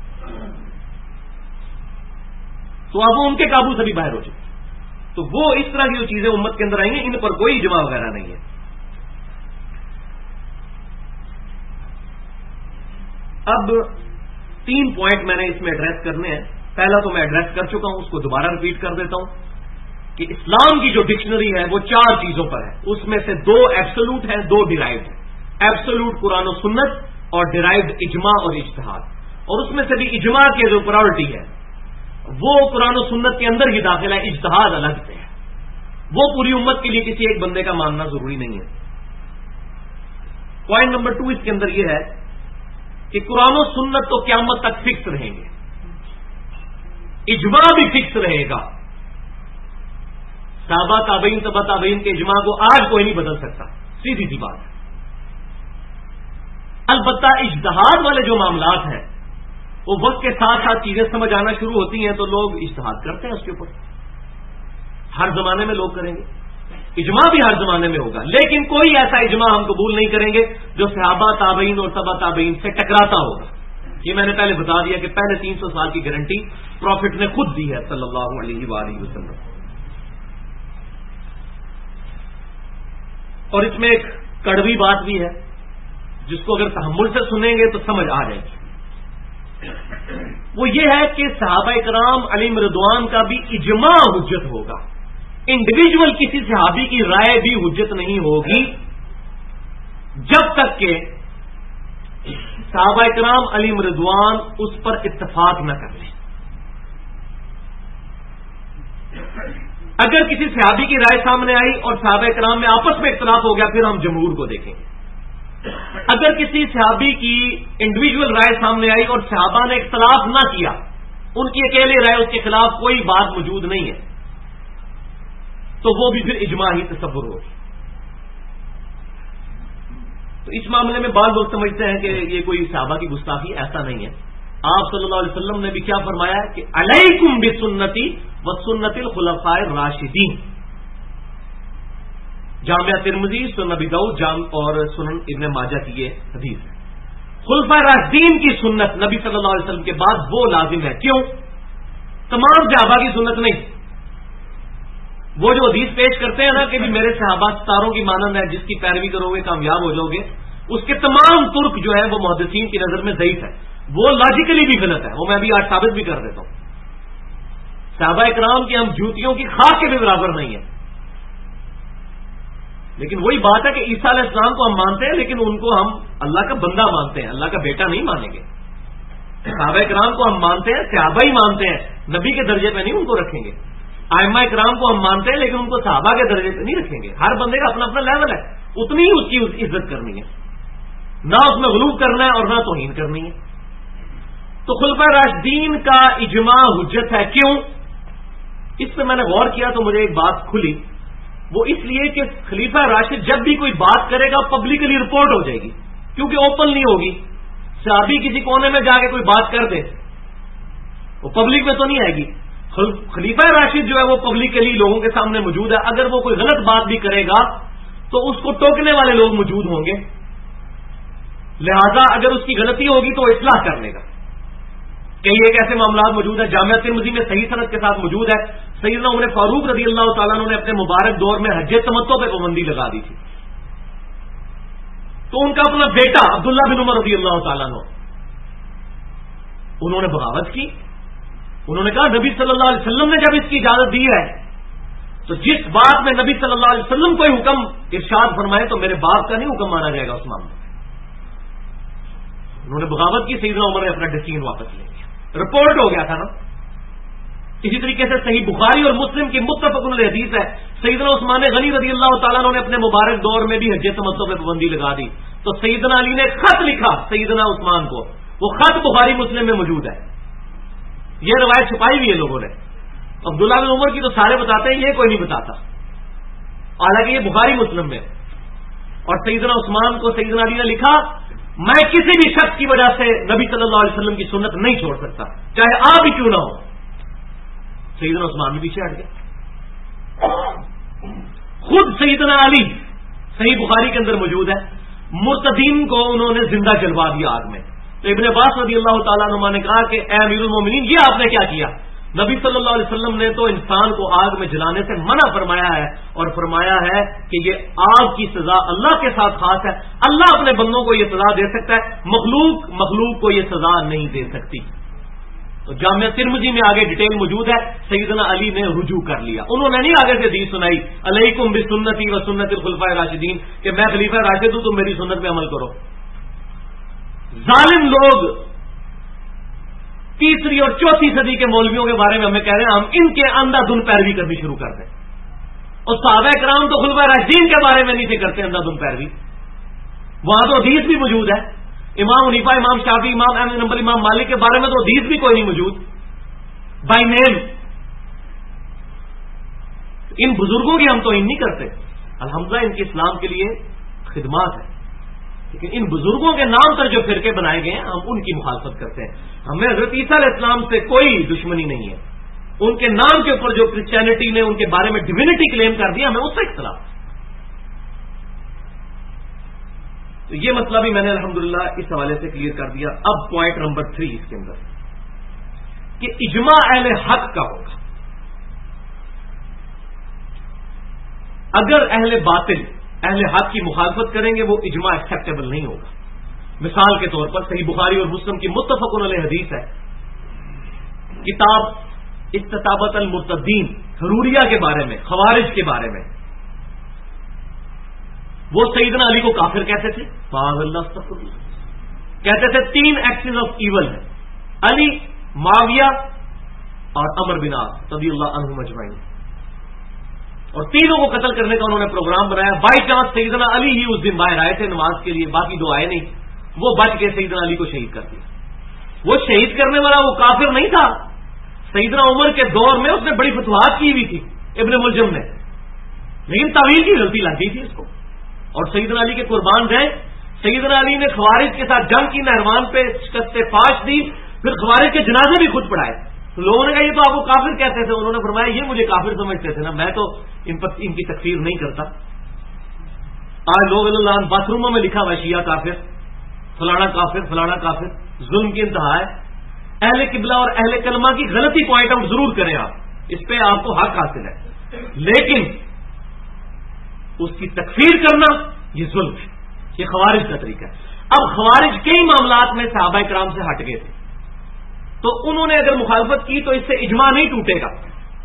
تو اب وہ ان کے قابو سے بھی باہر ہو چکے۔ تو وہ اس طرح کی جو چیزیں امت کے اندر آئی ہیں ان پر کوئی اجماع وغیرہ نہیں ہے۔ اب 3 پوائنٹ میں نے اس میں ایڈریس کرنے ہیں۔ پہلا تو میں ایڈریس کر چکا ہوں، اس کو دوبارہ ریپیٹ کر دیتا ہوں کہ اسلام کی جو ڈکشنری ہے وہ 4 چیزوں پر ہے، اس میں سے 2 ایبسولوٹ ہیں، 2 ڈیرائیوڈ ہیں۔ ایبسولوٹ قرآن و سنت اور ڈیرائیوڈ اجماع اور اجتہاد، اور اس میں سے بھی اجماع کی جو پرائورٹی ہے وہ قرآن و سنت کے اندر ہی داخل ہے، اجتہاد الگ سے ہے، وہ پوری امت کے لیے کسی ایک بندے کا ماننا ضروری نہیں ہے۔ پوائنٹ نمبر 2 اس کے اندر یہ ہے کہ قرآن و سنت تو قیامت تک فکس رہیں گے، اجماع بھی فکس رہے گا۔ صحابہ تابعین تبع تابعین کے اجماع کو آج کوئی نہیں بدل سکتا، سیدھی سی بات ہے۔ البتہ اجتہاد والے جو معاملات ہیں وہ وقت کے ساتھ ساتھ چیزیں سمجھ آنا شروع ہوتی ہیں تو لوگ اجتہاد کرتے ہیں اس کے اوپر، ہر زمانے میں لوگ کریں گے، اجماع بھی ہر زمانے میں ہوگا، لیکن کوئی ایسا اجماع ہم قبول نہیں کریں گے جو صحابہ تابعین اور تبع تابعین سے ٹکراتا ہوگا۔ یہ میں نے پہلے بتا دیا کہ پہلے 300 سال کی گارنٹی پروفٹ نے خود دی ہے صلی اللہ علیہ وآلہ وسلم۔ اور اس میں ایک کڑوی بات بھی ہے جس کو اگر تحمل سے سنیں گے تو سمجھ آ جائے گی۔ وہ یہ ہے کہ صحابہ کرام علیہم رضوان کا بھی اجماع حجت ہوگا. انڈیویجول کسی صحابی کی رائے بھی حجت نہیں ہوگی جب تک کہ صحابہ کرام علیہم رضوان اس پر اتفاق نہ کر لیں. اگر کسی صحابی کی رائے سامنے آئی اور صحابہ کرام میں آپس میں اختلاف ہو گیا پھر ہم جمہور کو دیکھیں گے. اگر کسی صحابی کی انڈیویجول رائے سامنے آئی اور صحابہ نے اختلاف نہ کیا، ان کی اکیلے رائے، اس کے خلاف کوئی بات موجود نہیں ہے، تو وہ بھی پھر اجماع ہی تصور ہوگی. تو اس معاملے میں بعض لوگ سمجھتے ہیں کہ یہ کوئی صحابہ کی گستاخی، ایسا نہیں ہے. آپ صلی اللہ علیہ وسلم نے بھی کیا فرمایا ہے کہ علیکم بسنتی وسنت الخلفاء الراشدین. جامعہ ترمذی، سنن ابی داؤد اور سنن ابن ماجہ کی یہ حدیث ہے. خلفاء راشدین کی سنت نبی صلی اللہ علیہ وسلم کے بعد وہ لازم ہے. کیوں؟ تمام صحابہ کی سنت نہیں. وہ جو حدیث پیش کرتے ہیں نا کہ بھی میرے صحابہ ستاروں کی مانند ہے، جس کی پیروی کرو گے کامیاب ہو جاؤ گے، اس کے تمام ترک جو ہے وہ محدثین کی نظر میں ضعیف ہے. وہ لاجیکلی بھی غلط ہے، وہ میں ابھی آج ثابت بھی کر دیتا ہوں. صحابہ کرام کی ہم جوتیوں کی خاک کے بھی برابر نہیں ہے. لیکن وہی بات ہے کہ عیسیٰ علیہ السلام کو ہم مانتے ہیں، لیکن ان کو ہم اللہ کا بندہ مانتے ہیں، اللہ کا بیٹا نہیں مانیں گے. صحابہ کرام کو ہم مانتے ہیں، صحابہ ہی مانتے ہیں، نبی کے درجے پہ نہیں ان کو رکھیں گے. ائمہ کرام کو ہم مانتے ہیں لیکن ان کو صحابہ کے درجے پہ نہیں رکھیں گے. ہر بندے کا اپنا اپنا لیول ہے، اتنی ہی اس کی عزت کرنی ہے، نہ اس میں غلو کرنا ہے اور نہ توہین کرنی ہے. تو خلفاء راشدین کا اجماع حجت ہے. کیوں؟ اس پہ میں نے غور کیا تو مجھے ایک بات کھلی. وہ اس لیے کہ خلیفہ راشد جب بھی کوئی بات کرے گا پبلکلی رپورٹ ہو جائے گی، کیونکہ اوپن نہیں ہوگی. صحابی کسی کونے میں جا کے کوئی بات کر دے وہ پبلک میں تو نہیں آئے گی. خلیفہ راشد جو ہے وہ پبلکلی لوگوں کے سامنے موجود ہے. اگر وہ کوئی غلط بات بھی کرے گا تو اس کو ٹوکنے والے لوگ موجود ہوں گے، لہذا اگر اس کی غلطی ہوگی تو وہ اصلاح کر لے گا. کئی ایک ایسے معاملات موجود ہیں جامعہ ترمذی میں صحیح سند کے ساتھ موجود ہے. سیدنا عمر فاروق رضی اللہ تعالیٰ عنہ نے اپنے مبارک دور میں حج تمتع پہ پابندی لگا دی تھی. تو ان کا اپنا بیٹا عبداللہ بن عمر رضی اللہ تعالیٰ عنہ انہوں نے بغاوت کی. انہوں نے کہا نبی صلی اللہ علیہ وسلم نے جب اس کی اجازت دی ہے تو جس بات میں نبی صلی اللہ علیہ وسلم کوئی حکم ارشاد فرمائے تو میرے باپ کا نہیں حکم مانا جائے گا اس معاملے میں. انہوں نے بغاوت کی. سیدنا عمر نے اپنا ڈیسیژن واپس لے لیا. رپورٹ ہو گیا تھا نا. اسی طریقے سے صحیح بخاری اور مسلم کی متفق علیہ حدیث ہے، سیدنا عثمان غنی رضی اللہ تعالیٰ عنہ نے اپنے مبارک دور میں بھی حج تمتع پہ پابندی لگا دی. تو سیدنا علی نے خط لکھا سیدنا عثمان کو، وہ خط بخاری مسلم میں موجود ہے. یہ روایت چھپائی ہوئی ہے لوگوں نے. عبداللہ بن عمر کی تو سارے بتاتے ہیں، یہ کوئی نہیں بتاتا، حالانکہ یہ بخاری مسلم میں. اور سیدنا عثمان کو سیدنا علی نے لکھا میں کسی بھی شخص کی وجہ سے نبی صلی اللہ علیہ وسلم کی سنت نہیں چھوڑ سکتا، چاہے آپ ہی کیوں نہ ہو. سیدنا عثمان بھی پیچھے ہٹ گئے. خود سیدنا علی صحیح بخاری کے اندر موجود ہے، مرتدین کو انہوں نے زندہ جلوا دیا آگ میں. تو ابن عباس رضی اللہ تعالیٰ عنہ نے کہا کہ اے امیر المومنین یہ آپ نے کیا کیا؟ نبی صلی اللہ علیہ وسلم نے تو انسان کو آگ میں جلانے سے منع فرمایا ہے اور فرمایا ہے کہ یہ آگ کی سزا اللہ کے ساتھ خاص ہے. اللہ اپنے بندوں کو یہ سزا دے سکتا ہے، مخلوق کو یہ سزا نہیں دے سکتی. تو جامعہ ترمذی میں آگے ڈیٹیل موجود ہے. سیدنا علی نے رجوع کر لیا. انہوں نے نہیں آگے سے حدیث سنائی علیکم بسنتی و سنت الخلفاء الراشدین کہ میں خلیفہ راشد ہوں تم میری سنت پہ عمل کرو. ظالم لوگ تیسری اور چوتھی صدی کے مولویوں کے بارے میں ہمیں کہہ رہے ہیں ہم ان کے اندھا دھند پیروی کرنی شروع کر دیں. اور صحابہ کرام تو خلفاء راشدین کے بارے میں نہیں تھے کرتے اندھا دھند پیروی. وہاں تو حدیث بھی موجود ہے. امام حنیفہ، امام شافعی، امام احمد بن حنبل، امام مالک کے بارے میں تو حدیث بھی کوئی نہیں موجود بائی نیم. ان بزرگوں کی ہم توہین نہیں کرتے، الحمدللہ ان کی اسلام کے لیے خدمات ہے، لیکن ان بزرگوں کے نام پر جو فرقے بنائے گئے ہیں ہم ان کی مخالفت کرتے ہیں. ہمیں حضرت عیسیٰ علیہ السلام سے کوئی دشمنی نہیں ہے. ان کے نام کے اوپر جو کرسچینٹی نے ان کے بارے میں ڈیوینٹی کلیم کر دیا ہمیں اس سے اختلاف. تو یہ مسئلہ بھی میں نے الحمدللہ اس حوالے سے کلیئر کر دیا. اب پوائنٹ نمبر 3 اس کے اندر کہ اجماع اہل حق کا ہوگا. اگر اہل باطل اہل حق کی مخالفت کریں گے وہ اجماع ایکسیپٹیبل نہیں ہوگا. مثال کے طور پر صحیح بخاری اور مسلم کی متفق علیہ حدیث ہے کتاب استتابت المرتدین حروریہ کے بارے میں، خوارج کے بارے میں، وہ سیدنا علی کو کافر کہتے تھے. معاذ اللہ، استغفر اللہ. کہتے تھے 3 ایکسز آف ایول ہے، علی، معاویہ اور عمر بن عاص رضی اللہ عنہم اجمعین، اور تینوں کو قتل کرنے کا انہوں نے پروگرام بنایا. بائی چانس سیدنا علی ہی اس دن باہر آئے تھے نماز کے لیے، باقی 2 آئے نہیں. وہ بچ کے سیدنا علی کو شہید کر دیا. وہ شہید کرنے والا وہ کافر نہیں تھا. سیدنا عمر کے دور میں اس نے بڑی فتوحات کی ہوئی تھی ابن ملجم نے، لیکن تعویل کی غلطی لگ گئی تھی اس کو، اور سیدنا علی کے قربان گئے. سیدنا علی نے خوارج کے ساتھ جنگ کی، نہروان پہ شکست فاش دی، پھر خوارج کے جنازے بھی خود پڑھائے. تو لوگوں نے کہا یہ تو آپ کو کافر کہتے تھے. انہوں نے فرمایا یہ مجھے کافر سمجھتے تھے نا، میں تو ان کی تکفیر نہیں کرتا. آج لوگ اللہ باتھ روموں میں لکھا ہوا شیعہ کافر، فلانا کافر، فلانا کافر. ظلم کی انتہا ہے. اہل قبلہ اور اہل کلمہ کی غلطی پوائنٹ آؤٹ ضرور کریں آپ، اس پہ آپ کو حق حاصل ہے، لیکن اس کی تکفیر کرنا یہ ظلم ہے. یہ خوارج کا طریقہ ہے. اب خوارج کئی معاملات میں صحابہ کرام سے ہٹ گئے تھے، تو انہوں نے اگر مخالفت کی تو اس سے اجماع نہیں ٹوٹے گا.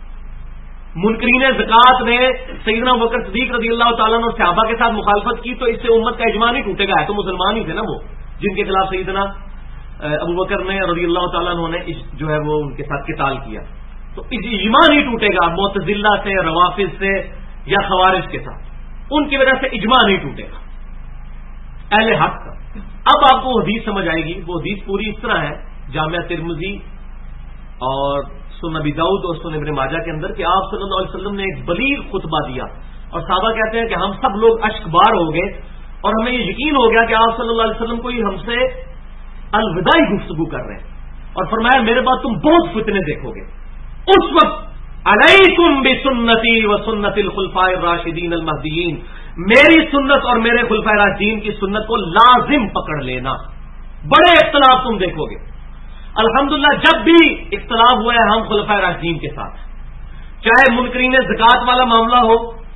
منکرین زکات نے سیدنا ابوبکر صدیق رضی اللہ تعالیٰ عنہ اور صحابہ کے ساتھ مخالفت کی تو اس سے امت کا اجماع نہیں ٹوٹے گا. ہے تو مسلمان ہی تھے نا وہ، جن کے خلاف سیدنا ابوبکر نے رضی اللہ تعالیٰ عنہ نے جو ہے وہ ان کے ساتھ قتال کیا. تو اس اجماع نہیں ٹوٹے گا معتزلہ سے، روافض سے یا خوارج کے ساتھ، ان کی وجہ سے اجماع نہیں ٹوٹے گا اہل حق کا. اب آپ کو حدیث سمجھ آئے گی. وہ حدیث پوری اس طرح ہے جامعہ ترمذی اور سنن ابی داؤد اور سنن ابن ماجہ کے اندر کہ آپ صلی اللہ علیہ وسلم نے ایک بلیغ خطبہ دیا، اور صحابہ کہتے ہیں کہ ہم سب لوگ اشکبار ہو گئے، اور ہمیں یہ یقین ہو گیا کہ آپ صلی اللہ علیہ وسلم کو ہم سے الوداعی گفتگو کر رہے ہیں. اور فرمایا میرے بعد تم بہت فتنے دیکھو گے. اس وقت علیکم بسنتی و سنت الخلفاء الراشدین المہدیین، میری سنت اور میرے خلفاء راشدین کی سنت کو لازم پکڑ لینا. بڑے اختلاف تم دیکھو گے. الحمدللہ جب بھی اختلاف ہوا ہے ہم خلفاء راشدین کے ساتھ، چاہے منکرین زکات والا معاملہ ہو،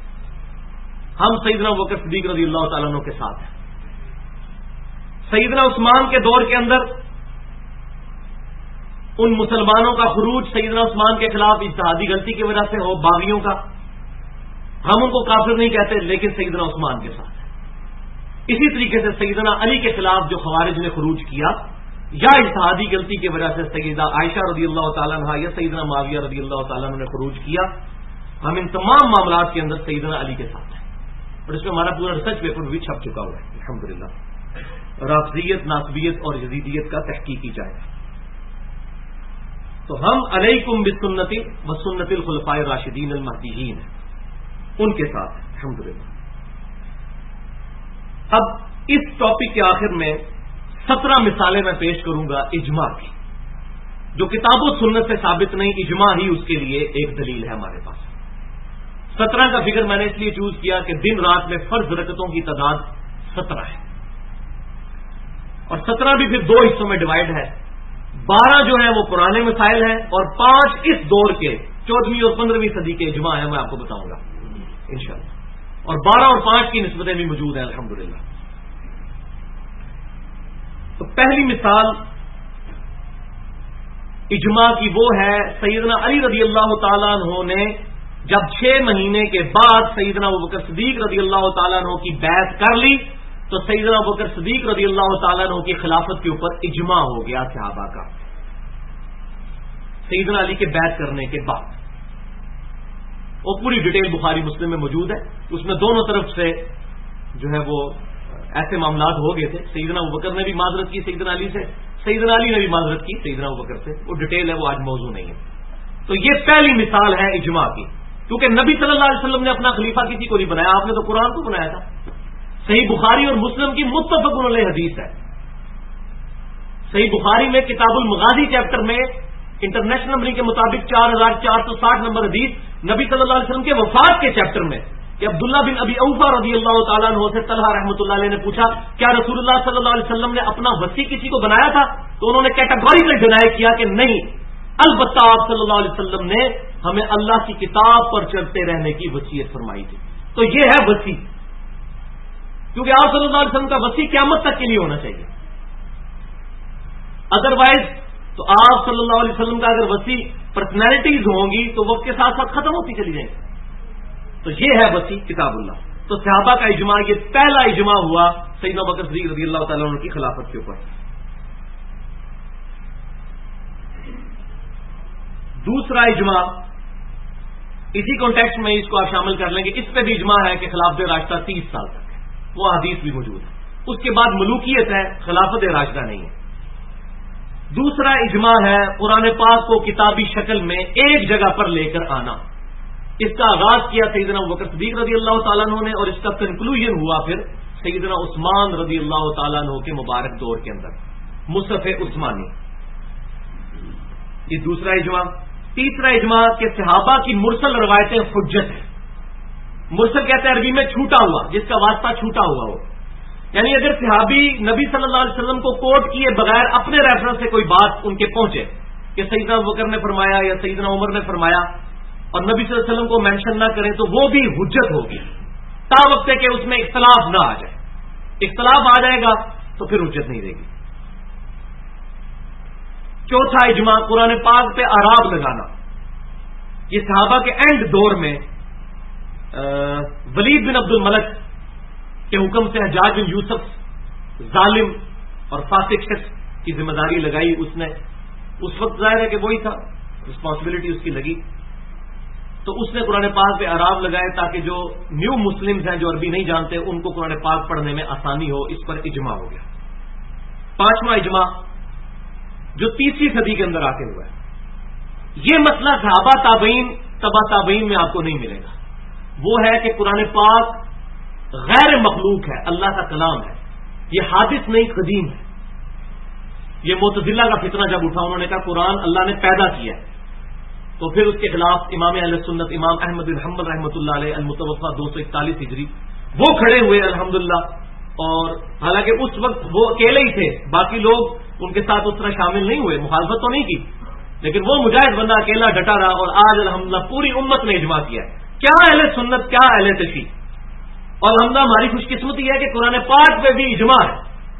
ہم سیدنا ابوبکر صدیق رضی اللہ تعالیٰ عنہ کے ساتھ ہیں. سیدنا عثمان کے دور کے اندر ان مسلمانوں کا خروج سیدنا عثمان کے خلاف اجتہادی غلطی کی وجہ سے ہو، باغیوں کا، ہم ان کو کافر نہیں کہتے، لیکن سیدنا عثمان کے ساتھ ہے. اسی طریقے سے سیدنا علی کے خلاف جو خوارج نے خروج کیا یا اجتہادی غلطی کی وجہ سے سیدہ عائشہ رضی اللہ تعالیٰ عنہ یا سیدنا معاویہ رضی اللہ تعالیٰ عنہ نے خروج کیا، ہم ان تمام معاملات کے اندر سیدنا علی کے ساتھ ہیں. اور اس میں ہمارا پورا ریسرچ پیپر بھی چھپ چکا ہوا ہے الحمدللہ. رافضیت، ناصبیت اور یزیدیت کا تحقیق کی جائے. تو ہم علیکم بسنتی و سنت الخلفاء الراشدین المہدیین ان کے ساتھ ہیں الحمدللہ. اب اس ٹاپک کے آخر میں 17 مثالیں میں پیش کروں گا اجماع کی، جو کتاب و سنت سے ثابت نہیں، اجماع ہی اس کے لیے ایک دلیل ہے ہمارے پاس. 17 کا فگر میں نے اس لیے چوز کیا کہ دن رات میں فرض رکعتوں کی تعداد 17 ہے، اور 17 بھی پھر 2 حصوں میں ڈیوائڈ ہے. 12 جو ہے وہ پرانے مسائل ہیں، اور 5 اس دور کے 14ویں اور 15ویں صدی کے اجماع ہیں، میں آپ کو بتاؤں گا انشاءاللہ. اور 12 اور 5 کی نسبتیں بھی موجود ہیں الحمدللہ. تو پہلی مثال اجماع کی وہ ہے سیدنا علی رضی اللہ تعالیٰ عنہ نے جب 6 مہینے کے بعد سیدنا ابوبکر صدیق رضی اللہ تعالیٰ عنہ کی بیعت کر لی، تو سیدنا ابوبکر صدیق رضی اللہ تعالیٰ عنہ کی خلافت کے اوپر اجماع ہو گیا صحابہ کا سیدنا علی کے بیعت کرنے کے بعد. وہ پوری ڈیٹیل بخاری مسلم میں موجود ہے. اس میں دونوں طرف سے جو ہے وہ ایسے معاملات ہو گئے تھے. سیدنا ابوبکر نے بھی معذرت کی سیدنا علی سے، سیدنا علی نے بھی معذرت کی سیدنا ابوبکر سے. وہ ڈیٹیل ہے، وہ آج موضوع نہیں ہے. تو یہ پہلی مثال ہے اجماع کی، کیونکہ نبی صلی اللہ علیہ وسلم نے اپنا خلیفہ کسی کو نہیں بنایا، آپ نے تو قرآن کو بنایا تھا. صحیح بخاری اور مسلم کی متفق علیہ حدیث ہے. صحیح بخاری میں کتاب المغازی چیپٹر میں انٹرنیشنل نمبر کے مطابق 4460 نمبر حدیث نبی صلی اللہ علیہ وسلم کے وفات کے چیپٹر میں کہ عبداللہ بن ابی اوفا رضی اللہ تعالیٰ عنہ سے طلحہ رحمۃ اللہ علیہ نے پوچھا کیا رسول اللہ صلی اللہ علیہ وسلم نے اپنا وصی کسی کو بنایا تھا؟ تو انہوں نے کیٹیگوریکل ڈینائی کیا کہ نہیں، البتہ آپ صلی اللہ علیہ وسلم نے ہمیں اللہ کی کتاب پر چلتے رہنے کی وصیت فرمائی تھی. تو یہ ہے وصی، کیونکہ آپ صلی اللہ علیہ وسلم کا وصی قیامت تک کے لیے ہونا چاہیے. ادروائز تو آپ صلی اللہ علیہ وسلم کا اگر وسیع پرسنالٹیز ہوں گی تو وقت کے ساتھ ساتھ ختم ہوتی چلی جائیں گی. تو یہ ہے وسیع کتاب اللہ. تو صحابہ کا اجماع یہ پہلا اجماع ہوا سیدنا ابوبکر صدیق رضی اللہ تعالیٰ عنہ کی خلافت کے اوپر. دوسرا اجماع اسی کانٹیکسٹ میں اس کو آپ شامل کر لیں گے. اس پہ بھی اجماع ہے کہ خلافت راشدہ 30 سال تک ہے, وہ حدیث بھی موجود ہے. اس کے بعد ملوکیت ہے, خلافت راشدہ نہیں ہے. دوسرا اجماع ہے قرآن پاک کو کتابی شکل میں ایک جگہ پر لے کر آنا. اس کا آغاز کیا سیدنا ابوبکر صدیق رضی اللہ تعالیٰ عنہ نے, اور اس کا کنکلوژن ہوا پھر سیدنا عثمان رضی اللہ تعالیٰ عنہ کے مبارک دور کے اندر, مصحف عثمانی. یہ دوسرا اجماع. تیسرا اجماع کہ صحابہ کی مرسل روایتیں حجت ہیں. مرسل کہتے ہیں عربی میں چھوٹا ہوا, جس کا واسطہ چھوٹا ہوا ہو. یعنی اگر صحابی نبی صلی اللہ علیہ وسلم کو کوٹ کیے بغیر اپنے ریفرنس سے کوئی بات ان کے پہنچے کہ سیدنا ابوبکر نے فرمایا یا سیدنا عمر نے فرمایا, اور نبی صلی اللہ علیہ وسلم کو مینشن نہ کریں, تو وہ بھی حجت ہوگی تا وقت کہ اس میں اختلاف نہ آ جائے. اختلاف آ جائے گا تو پھر حجت نہیں رہے گی. چوتھا اجماع قرآن پاک پہ اعراب لگانا. یہ صحابہ کے اینڈ دور میں ولید بن عبد الملک کے حکم سے حجاج بن یوسف ظالم اور فاسق شخص کی ذمہ داری لگائی اس نے. اس وقت ظاہر ہے کہ وہی تھا, رسپانسبلٹی اس کی لگی, تو اس نے قرآن پاک پہ اعراب لگائے تاکہ جو نیو مسلمز ہیں جو عربی نہیں جانتے ان کو قرآن پاک پڑھنے میں آسانی ہو. اس پر اجماع ہو گیا. پانچواں اجماع جو 3 صدی کے اندر آتے ہوا ہے, یہ مسئلہ صحابہ تابعین تبا تابعین میں آپ کو نہیں ملے گا. وہ ہے کہ قرآن پاک غیر مخلوق ہے, اللہ کا کلام ہے, یہ حادث نہیں قدیم ہے. یہ معتزلہ کا فتنہ جب اٹھا, انہوں نے کہا قرآن اللہ نے پیدا کیا ہے, تو پھر اس کے خلاف امام اہل سنت امام احمد بن حنبل رحمۃ اللہ علیہ المتوفہ 241 ہجری وہ کھڑے ہوئے الحمدللہ. اور حالانکہ اس وقت وہ اکیلے ہی تھے, باقی لوگ ان کے ساتھ اس طرح شامل نہیں ہوئے, مخالفت تو نہیں کی, لیکن وہ مجاہد بندہ اکیلا ڈٹا رہا, اور آج الحمدللہ پوری امت نے اجماع کیا ہے. کیا اہل سنت, کیا اہل تشیع. اور الحمدللہ ہماری خوش قسمتی ہے کہ قرآن پاک پہ بھی اجماع ہے.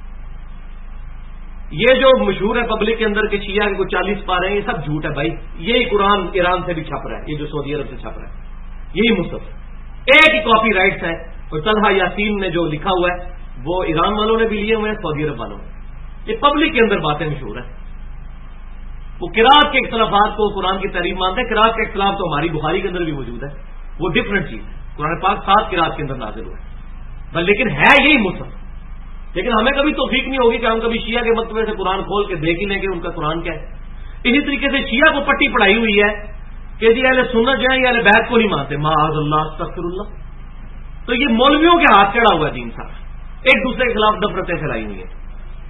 یہ جو مشہور ہے پبلک کے اندر کہ شیعہ کے 40 پارے ہیں, یہ سب جھوٹ ہے بھائی. یہی قرآن ایران سے بھی چھپ رہا ہے, یہ جو سعودی عرب سے چھپ رہا ہے, یہی مصحف ہے. ایک ہی کاپی رائٹس ہے, اور طلحہ یاسین نے جو لکھا ہوا ہے وہ ایران والوں نے بھی لیے ہوئے ہیں, سعودی عرب والوں نے. یہ پبلک کے اندر باتیں مشہور ہیں. وہ قرات کے اختلافات کو قرآن کی تعریف مانتے ہیں. قرات کا اختلاف تو ہماری بخاری کے اندر بھی موجود ہے, وہ ڈفرنٹ چیز ہے. قرآن پاک 7 قرات کے اندر نازل ہوا ہے, لیکن ہے یہی مصحف. لیکن ہمیں کبھی توفیق نہیں ہوگی کہ ہم کبھی شیعہ کے مکتبے سے قرآن کھول کے دیکھ ہی لیں کہ ان کا قرآن کیا ہے. اسی طریقے سے شیعہ کو پٹی پڑھائی ہوئی ہے کہ جی اہل سنت جو ہے یہ اہل بیت کو نہیں مانتے, معاذ اللہ استغفر اللہ. تو یہ مولویوں کے ہاتھ چڑھا ہوا ہے دین سارا, ایک دوسرے کے خلاف نفرتیں پھیلائی ہوئی ہیں.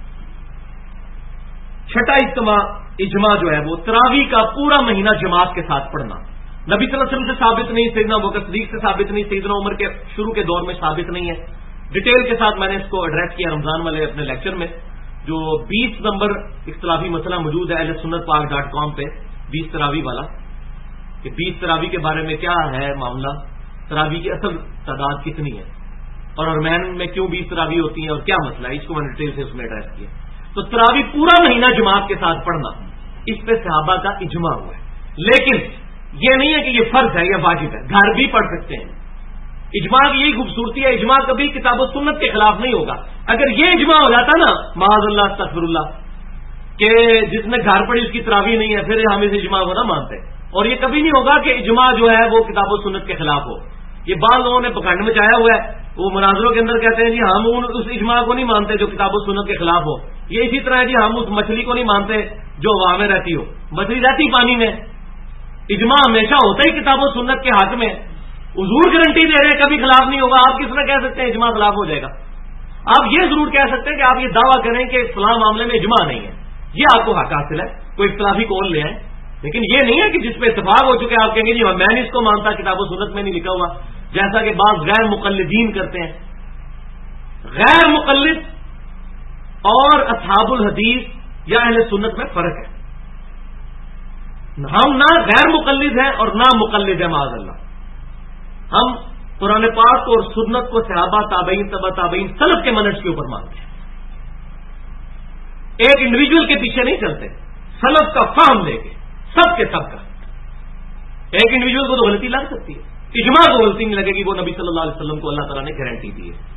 چھٹا اجماع جو ہے وہ تراویح کا پورا مہینہ جماعت کے ساتھ پڑھنا. نبی صلی اللہ علیہ وسلم سے ثابت نہیں, سیدنا ابوبکر صدیق سے ثابت نہیں, سیدنا عمر کے شروع کے دور میں ثابت نہیں ہے. ڈیٹیل کے ساتھ میں نے اس کو ایڈریس کیا رمضان والے اپنے لیکچر میں. جو 20 نمبر اختلافی مسئلہ موجود ہے ahlsunnatpark.com پہ, 20 تراویح والا, کہ 20 تراویح کے بارے میں کیا ہے معاملہ, تراویح کی اصل تعداد کتنی ہے, اور ارمین میں کیوں 20 تراویح ہوتی ہیں اور کیا مسئلہ ہے, اس کو میں نے ڈیٹیل سے اس میں ایڈریس کیا. تو تراویح پورا مہینہ جماعت کے ساتھ پڑھنا, اس پہ صحابہ کا اجماع ہوا ہے. لیکن یہ نہیں ہے کہ یہ فرض ہے یا واجب ہے, گھر بھی پڑھ سکتے ہیں. اجماع کی یہی خوبصورتی ہے, اجماع کبھی کتاب و سنت کے خلاف نہیں ہوگا. اگر یہ اجماع ہو جاتا نا معاذ اللہ استغفر اللہ کہ جس نے گھر پڑھی اس کی تراویح نہیں ہے, پھر ہم اس اجماع کو نہ مانتے. اور یہ کبھی نہیں ہوگا کہ اجماع جو ہے وہ کتاب و سنت کے خلاف ہو. یہ بعض لوگوں نے پکڑ مچایا ہوا ہے, وہ مناظروں کے اندر کہتے ہیں جی ہم اس اجماع کو نہیں مانتے جو کتاب و سنت کے خلاف ہو. یہ اسی طرح ہے جی ہم اس مچھلی کو نہیں مانتے جو ہوا میں رہتی ہو. مچھلی رہتی پانی میں, اجماع ہمیشہ ہوتا ہی کتاب و سنت کے حق میں. حضور گارنٹی دے رہے ہیں کبھی خلاف نہیں ہوگا. آپ کس طرح کہہ سکتے ہیں اجماع خلاف ہو جائے گا؟ آپ یہ ضرور کہہ سکتے ہیں کہ آپ یہ دعویٰ کریں کہ فلاں معاملے میں اجماع نہیں ہے, یہ آپ کو حق حاصل ہے, کوئی اختلافی قول لے آئیں. لیکن یہ نہیں ہے کہ جس پہ اتفاق ہو چکے آپ کہیں گے جی میں نہیں اس کو مانتا, کتاب و سنت میں نہیں لکھا ہوا, جیسا کہ بعض غیر مقلدین کرتے ہیں. غیر مقلد اور اصحاب الحدیث یا اہل سنت میں فرق ہے. ہم نہ غیر مقلد ہیں اور نہ مقلد ہیں معاذ اللہ. ہم قرآن پاک اور سنت کو صحابہ تابعین تبع تابعین سلف کے منہج کے اوپر مانتے ہیں, ایک انڈیویجول کے پیچھے نہیں چلتے. سلف کا فہم لے کے سب کے سب کا. ایک انڈیویجل کو تو غلطی لگ سکتی ہے, اجماع کو غلطی نہیں لگے گی, وہ نبی صلی اللہ علیہ وسلم کو اللہ تعالیٰ نے گارنٹی دی ہے.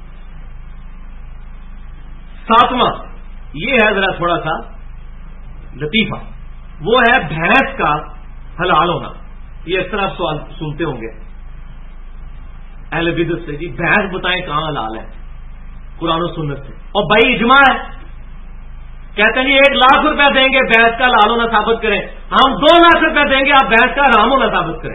ساتواں یہ ہے ذرا تھوڑا سا لطیفہ, وہ ہے بھینس کا حلال ہونا. یہ اس طرح سوال سنتے ہوں گے اہل بدعت سے, جی بھینس بتائیں کہاں حلال ہے قرآن و سنت سے, اور بھائی اجماع ہے. کہتے ہیں جی 1 لاکھ روپے دیں گے بھینس کا حلال ہونا ثابت کریں, ہم 2 لاکھ روپے دیں گے آپ بھینس کا حرام ہونا ثابت کریں.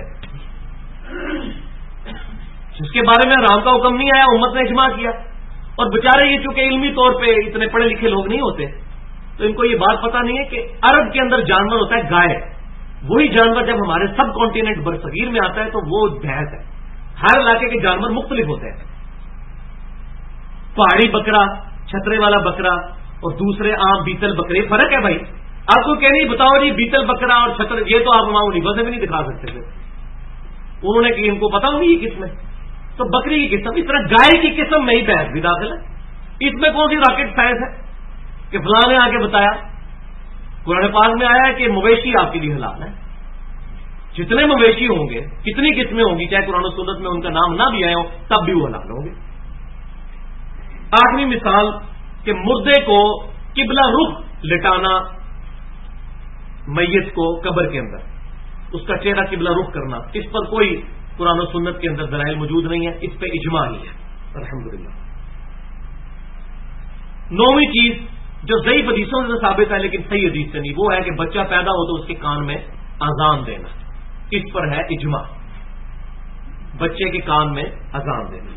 جس کے بارے میں حرام کا حکم نہیں آیا امت نے اجماع کیا, اور بےچارے یہ چونکہ علمی طور پہ اتنے پڑھے لکھے لوگ نہیں ہوتے تو ان کو یہ بات پتا نہیں ہے کہ عرب کے اندر جانور ہوتا ہے گائے. وہی جانور جب ہمارے سب کانٹیننٹ برصغیر میں آتا ہے تو وہ بھینس ہے. ہر علاقے کے جانور مختلف ہوتے ہیں. پہاڑی بکرا, چھترے والا بکرا اور دوسرے عام بیتل بکرے, فرق ہے بھائی. آپ کو کہ نہیں بتاؤ جی بیتل بکرا اور چھتر, یہ تو آپ وہاں لباس میں نہیں دکھا سکتے تھے. انہوں نے کہ ان کو پتا ہوگی یہ قسم ہے, تو بکری کی قسم, اس طرح گائے کی قسم میں ہی بحث بھی داخل ہے. اس میں کون سی راکٹ سائنس ہے کہ فلاں نے آ کے بتایا؟ قرآن پاک میں آیا ہے کہ مویشی آپ کے لیے حلال ہے. جتنے مویشی ہوں گے, کتنی قسمیں ہوں گی, چاہے قرآن و سنت میں ان کا نام نہ بھی آئے ہو تب بھی وہ حلال ہوں گے. 8ویں مثال کہ مردے کو قبلہ رخ لٹانا, میت کو قبر کے اندر اس کا چہرہ قبلہ رخ کرنا, اس پر کوئی قرآن و سنت کے اندر دلائل موجود نہیں ہے, اس پہ اجماع ہی ہے الحمدللہ. 9ویں چیز جو ضعیف حدیثوں سے ثابت ہے لیکن صحیح حدیث سے نہیں, وہ ہے کہ بچہ پیدا ہو تو اس کے کان میں اذان دینا, اس پر ہے اجماع. بچے کے کان میں اذان دینا.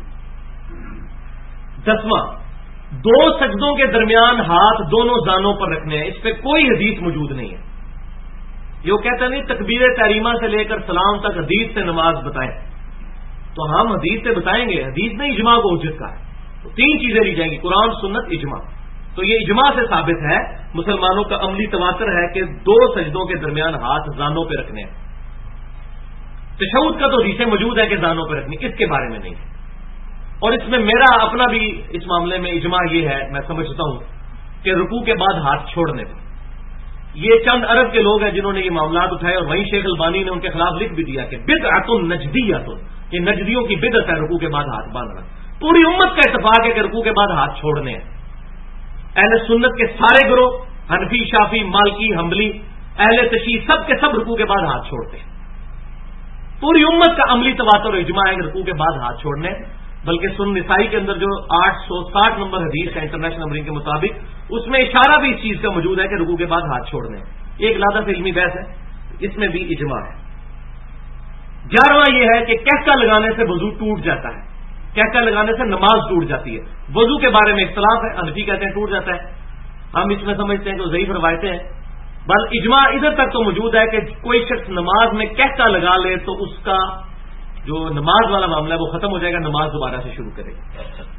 10واں 2 سجدوں کے درمیان ہاتھ دونوں زانوں پر رکھنے ہیں, اس پہ کوئی حدیث موجود نہیں ہے. یہ وہ کہتا نہیں تکبیر تحریمہ سے لے کر سلام تک حدیث سے نماز بتائیں, تو ہم حدیث سے بتائیں گے, حدیث نے اجماع کو حجت کا ہے. تو 3 چیزیں لی جائیں گی, قرآن سنت اجماع. تو یہ اجماع سے ثابت ہے, مسلمانوں کا عملی تواتر ہے کہ 2 سجدوں کے درمیان ہاتھ زانوں پہ رکھنے ہیں. تشہد کا تو حدیثیں موجود ہے کہ زانوں پہ رکھنی, اس کے بارے میں نہیں. اور اس میں میرا اپنا بھی اس معاملے میں اجماع یہ ہے, میں سمجھتا ہوں کہ رکوع کے بعد ہاتھ چھوڑنے پر. یہ چند عرب کے لوگ ہیں جنہوں نے یہ معاملات اٹھائے, اور وہیں شیخ البانی نے ان کے خلاف لکھ بھی دیا کہ بدعۃ نجدیۃ, یہ نجدیوں کی بدعت ہے رکوع کے بعد ہاتھ باندھنا. پوری امت کا اتفاق ہے کہ رکوع کے بعد ہاتھ چھوڑنے ہیں. اہل سنت کے سارے گروہ, حنفی, شافی, مالکی, حنبلی, اہل تشیع, سب کے سب رکوع کے بعد ہاتھ چھوڑتے ہیں. پوری امت کا عملی تواتر اور اجماع ہے کہ رکوع کے بعد ہاتھ چھوڑنے. بلکہ سنن نسائی کے اندر جو 860 نمبر حدیث ہے انٹرنیشنل نمبرنگ کے مطابق, اس میں اشارہ بھی اس چیز کا موجود ہے کہ رکوع کے بعد ہاتھ چھوڑنے. ایک علیحدہ سے علمی بحث ہے, اس میں بھی اجماع ہے. 11واں یہ ہے کہ کہکہ لگانے سے وضو ٹوٹ جاتا ہے, کہکہ لگانے سے نماز ٹوٹ جاتی ہے. وضو کے بارے میں اختلاف ہے, حنفی کہتے ہیں ٹوٹ جاتا ہے, ہم اس میں سمجھتے ہیں کہ ضعیف روایتیں ہیں. بل اجماع ادھر تک تو موجود ہے کہ کوئی شخص نماز میں کہکہ لگا لے تو اس کا جو نماز والا معاملہ ہے وہ ختم ہو جائے گا, نماز دوبارہ سے شروع کرے گا.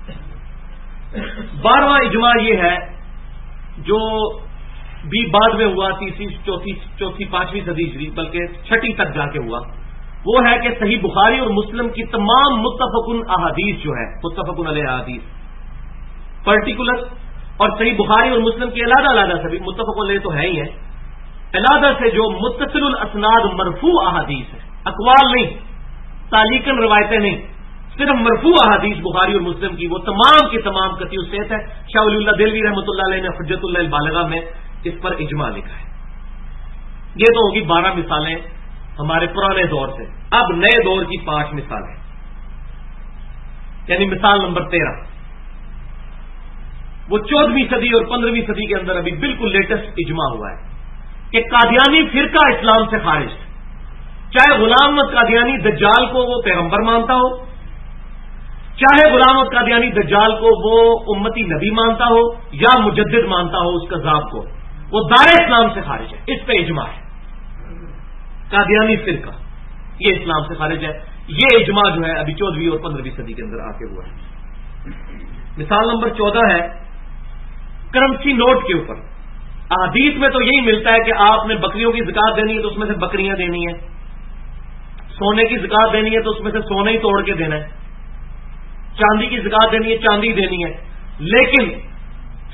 12واں اجماع یہ ہے جو بھی بعد میں ہوا, 3ری, 4تھی, 5ویں صدی ہجری, بلکہ 6ٹھی تک جا کے ہوا, وہ ہے کہ صحیح بخاری اور مسلم کی تمام متفقن احادیث جو ہے, متفقن علیہ احادیث پرٹیکولر, اور صحیح بخاری اور مسلم کی علیحدہ علیحدہ سے بھی متفقن علیہ تو ہے ہی ہے, علیحدہ سے جو متصل الاسناد مرفوع احادیث ہے, اقوال نہیں, تعلیقاً روایتیں نہیں, صرف مرفوع احادیث بخاری اور مسلم کی, وہ تمام کی تمام قطعی الصحت ہے. شاہ ولی اللہ دہلوی رحمۃ اللہ علیہ نے حجت اللہ البالغہ میں اس پر اجماع لکھا ہے. یہ تو ہوگی 12 مثالیں ہمارے پرانے دور سے. اب نئے دور کی 5 مثالیں, یعنی مثال نمبر 13, وہ 14ویں صدی اور 15ویں صدی کے اندر ابھی بالکل لیٹسٹ اجماع ہوا ہے کہ قادیانی فرقہ اسلام سے خارج ہے. چاہے غلام احمد قادیانی دجال کو وہ پیغمبر مانتا ہو, چاہے غلام احمد قادیانی دجال کو وہ امتی نبی مانتا ہو یا مجدد مانتا ہو اس کذاب کو, وہ دائرہ اسلام سے خارج ہے. اس پہ اجماع ہے. قادیانی فرقہ یہ اسلام سے خارج ہے. یہ اجماع جو ہے ابھی 14ویں اور 15ویں صدی کے اندر آ کے ہوا ہے. مثال نمبر 14 ہے کرنسی نوٹ کے اوپر. احادیث میں تو یہی ملتا ہے کہ آپ نے بکریوں کی زکات دینی ہے تو اس میں سے بکریاں دینی ہے, سونے کی زکات دینی ہے تو اس میں سے سونا ہی توڑ کے دینا ہے, چاندی کی زکات دینی ہے چاندی دینی ہے. لیکن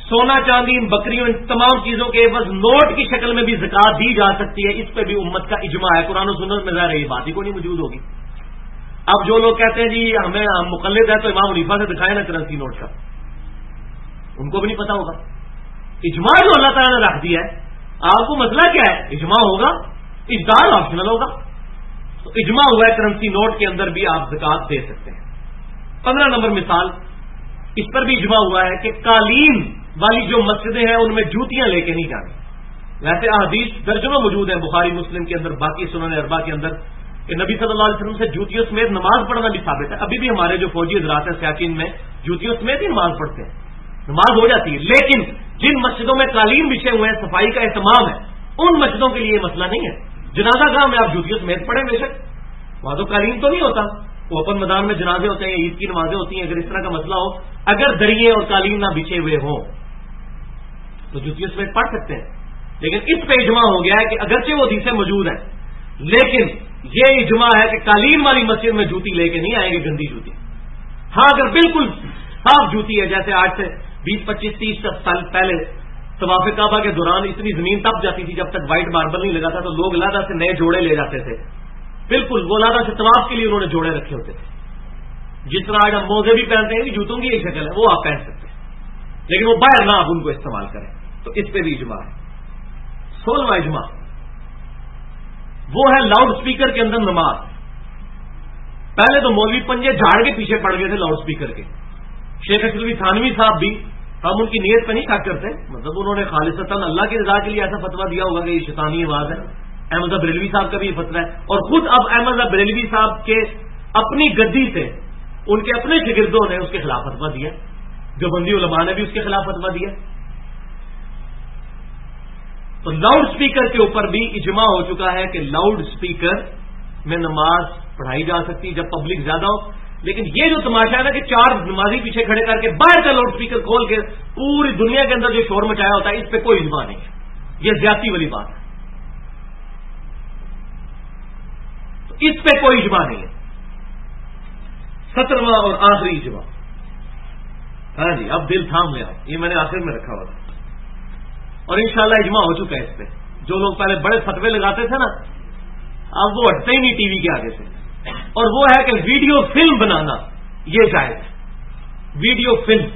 सोना चांदी, इन बकरियों, इन तमाम चीजों के एवज नोट की शक्ल में भी ज़कात दी जा सकती है। इस पर भी उम्मत का इजमा है। कुरान और सुन्नत में ज़ाहिर है ये बात ही को नहीं मौजूद होगी। अब जो लोग कहते हैं जी हम मुक़ल्लिद है तो इमाम हनीफा से दिखाए ना करेंसी नोट का, उनको भी नहीं पता होगा। इजमा जो अल्लाह ताला ने रख दिया है, आपको मसला क्या है? इजमा होगा, इजदार ऑप्शनल होगा। तो इजमा हुआ है करेंसी नोट के अंदर भी आप ज़कात दे सकते हैं। 15 नंबर मिसाल, इस पर भी इजमा हुआ है कि कालीन वाली जो मस्जिदें हैं उनमें जूतियां लेके नहीं जानी। वैसे अहदीस दर्जनों मौजूद है बुखारी मुस्लिम के अंदर, बाकी सुनन अरबा के अंदर, कि नबी सल्लल्लाहु अलैहि वसल्लम से जूतियों समेत नमाज पढ़ना भी साबित है। अभी भी हमारे जो फौजी हजरात है सियाचिन में जूतियों समेत ही नमाज पढ़ते हैं, नमाज हो जाती है। लेकिन जिन मस्जिदों में कालीन बिछे हुए हैं, सफाई का एहतमाम है, उन मस्जिदों के लिए ये मसला नहीं है। जनाजा गाह में आप जूतियों समेत पढ़े बेशक, वहां तो कालीन तो नहीं होता, वो ओपन मैदान में जनाजे होते हैं, ईद की नमाजें होती हैं। अगर इस तरह का मसला हो, अगर दरिये और कालीन ना बिछे हुए हों तो जूतियों समेत पढ़ सकते हैं। लेकिन इस पे इजमा हो गया है कि अगरचे वो हदीसें मौजूद हैं, लेकिन ये इजमा है कि कालीन वाली मस्जिद में जूती लेके नहीं आएंगे, गंदी जूती। हाँ, अगर बिल्कुल साफ जूती है, जैसे आज से 20-25-30 साल पहले तवाफ़े काबा के दौरान इतनी जमीन तप जाती थी जब तक व्हाइट मार्बल नहीं लगा था, तो लोग लादा से नए जोड़े ले जाते थे। बिल्कुल वो लादा से तवाफ के लिए उन्होंने जोड़े रखे होते थे। जिस तरह आज हम मोजे भी पहनते हैं, जूतों की एक शक्ल है, वो आप पहन सकते हैं, लेकिन वो बाहर ना आप उनको इस्तेमाल करें। तो इस पे भी इजमा है। 16वां इजमा वो है लाउड स्पीकर के अंदर नमाज। पहले तो मौलवी पंजे झाड़ के पीछे पड़ गए थे लाउड स्पीकर के। शेख अशरफी थानवी साहब भी, हम उनकी नीयत पर नहीं शक करते, मतलब उन्होंने खालिसतन अल्लाह की रजा के लिए ऐसा फतवा दिया होगा कि ये शैतानी आवाज है। अहमद बरेलवी साहब का भी ये फतवा है, और खुद अब अहमद बरेलवी साहब के अपनी गद्दी से उनके अपने शिगिर्दों ने उसके खिलाफ फतवा दिया, जो बंदी उलमा ने भी उसके खिलाफ फतवा दिया। तो लाउड स्पीकर के ऊपर भी इजमा हो चुका है कि लाउड स्पीकर में नमाज पढ़ाई जा सकती है जब पब्लिक ज्यादा हो। लेकिन ये जो तमाशा है ना कि 4 नमाजी पीछे खड़े करके बाहर का लाउड स्पीकर खोल के पूरी दुनिया के अंदर जो शोर मचाया होता है, इस पे कोई इजमा नहीं है। ये ज्यादती वाली बात है, तो इस पे कोई इजमा नहीं है। 17वां और आखिरी इजमा, हाँ जी, अब दिल थाम ले आओ, ये मैंने आखिर में रखा हुआ था और इंशाल्लाह इजमा हो चुका है इस पे। जो लोग पहले बड़े फतवे लगाते थे ना, अब वो हटते ही नहीं टीवी के आगे से, और वो है कि वीडियो फिल्म बनाना ये जायज है। वीडियो फिल्म,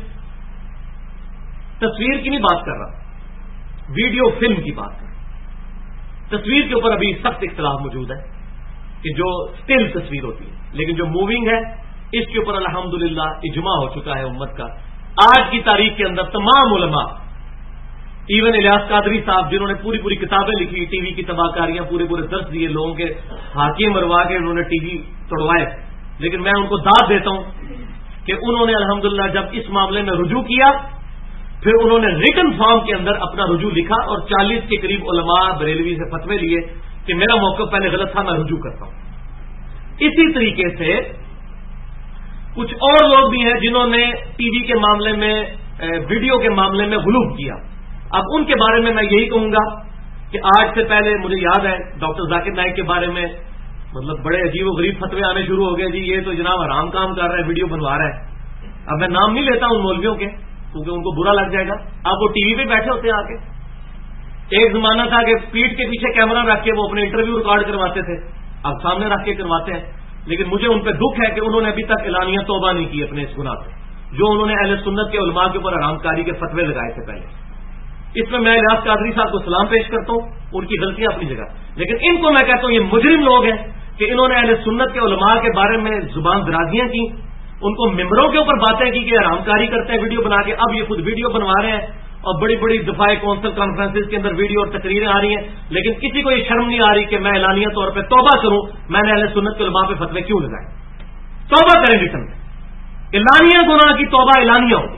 तस्वीर की नहीं बात कर रहा, वीडियो फिल्म की बात कर रहा। तस्वीर के ऊपर अभी सख्त इख्तिलाफ मौजूद है कि जो स्टिल तस्वीर होती है, लेकिन जो मूविंग है इसके ऊपर अल्हम्दुलिल्लाह इजमा हो चुका है उम्मत का। आज की तारीख के अंदर तमाम उलमा, इवन इलियास कादरी साहब जिन्होंने पूरी पूरी किताबें लिखी, टीवी की तबाहकारियां, पूरे पूरे दर्स दिए, लोगों के हाकिए मरवा के उन्होंने टीवी तोड़वाए, लेकिन मैं उनको दाद देता हूं कि उन्होंने अल्हम्दुलिल्लाह जब इस मामले में रुजू किया, फिर उन्होंने रिटन फॉर्म के अंदर अपना रुजू लिखा और 40 के करीब उलमा बरेलवी से फतवे लिए कि मेरा मौक़िफ़ पहले गलत था, मैं रुजू करता हूं। इसी तरीके से कुछ और लोग भी हैं जिन्होंने टीवी के मामले में, वीडियो के मामले में गुलूब किया। अब उनके बारे में मैं यही कहूंगा कि आज से पहले मुझे याद है डॉक्टर जाकिर नाइक के बारे में मतलब बड़े अजीब व गरीब फतवे आने शुरू हो गए, जी ये तो जनाब हराम काम कर रहा है, वीडियो बनवा रहा है। अब मैं नाम नहीं लेता उन मौलवियों के क्योंकि उनको बुरा लग जाएगा। अब वो टीवी पे बैठे होते हैं आके, एक जमाना था कि पीठ के पीछे कैमरा रख के वो अपने इंटरव्यू रिकॉर्ड करवाते थे, अब सामने रख के करवाते हैं। लेकिन मुझे उन पर दुख है कि उन्होंने अभी तक एलानिया तौबा नहीं की अपने इस गुनाह से, जो उन्होंने अहले सुन्नत के उलमा के ऊपर हरामकारी के फतवे लगाए थे पहले। इसमें मैं इलियास कादरी साहब को सलाम पेश करता हूं, उनकी गलतियां अपनी जगह, लेकिन इनको मैं कहता हूं ये मुजरिम लोग हैं कि इन्होंने अहले सुन्नत के उलमा के बारे में जुबान दराजियां की, उनको मिंबरों के ऊपर बातें की कि हरामकारी करते हैं वीडियो बना के। अब ये खुद वीडियो बनवा रहे हैं और बड़ी बड़ी दफाए कौंसिल कॉन्फ्रेंसिस के अंदर वीडियो और तकरीरें आ रही हैं, लेकिन किसी को ये शर्म नहीं आ रही कि मैं एलानिया तौर पर तौबा करूं, मैंने अहले सुन्नत के उलमा पे फतवे क्यों लगाए। तौबा करें रिटर्न में, एलानिया गुनाह की तौबा एलानिया होगी।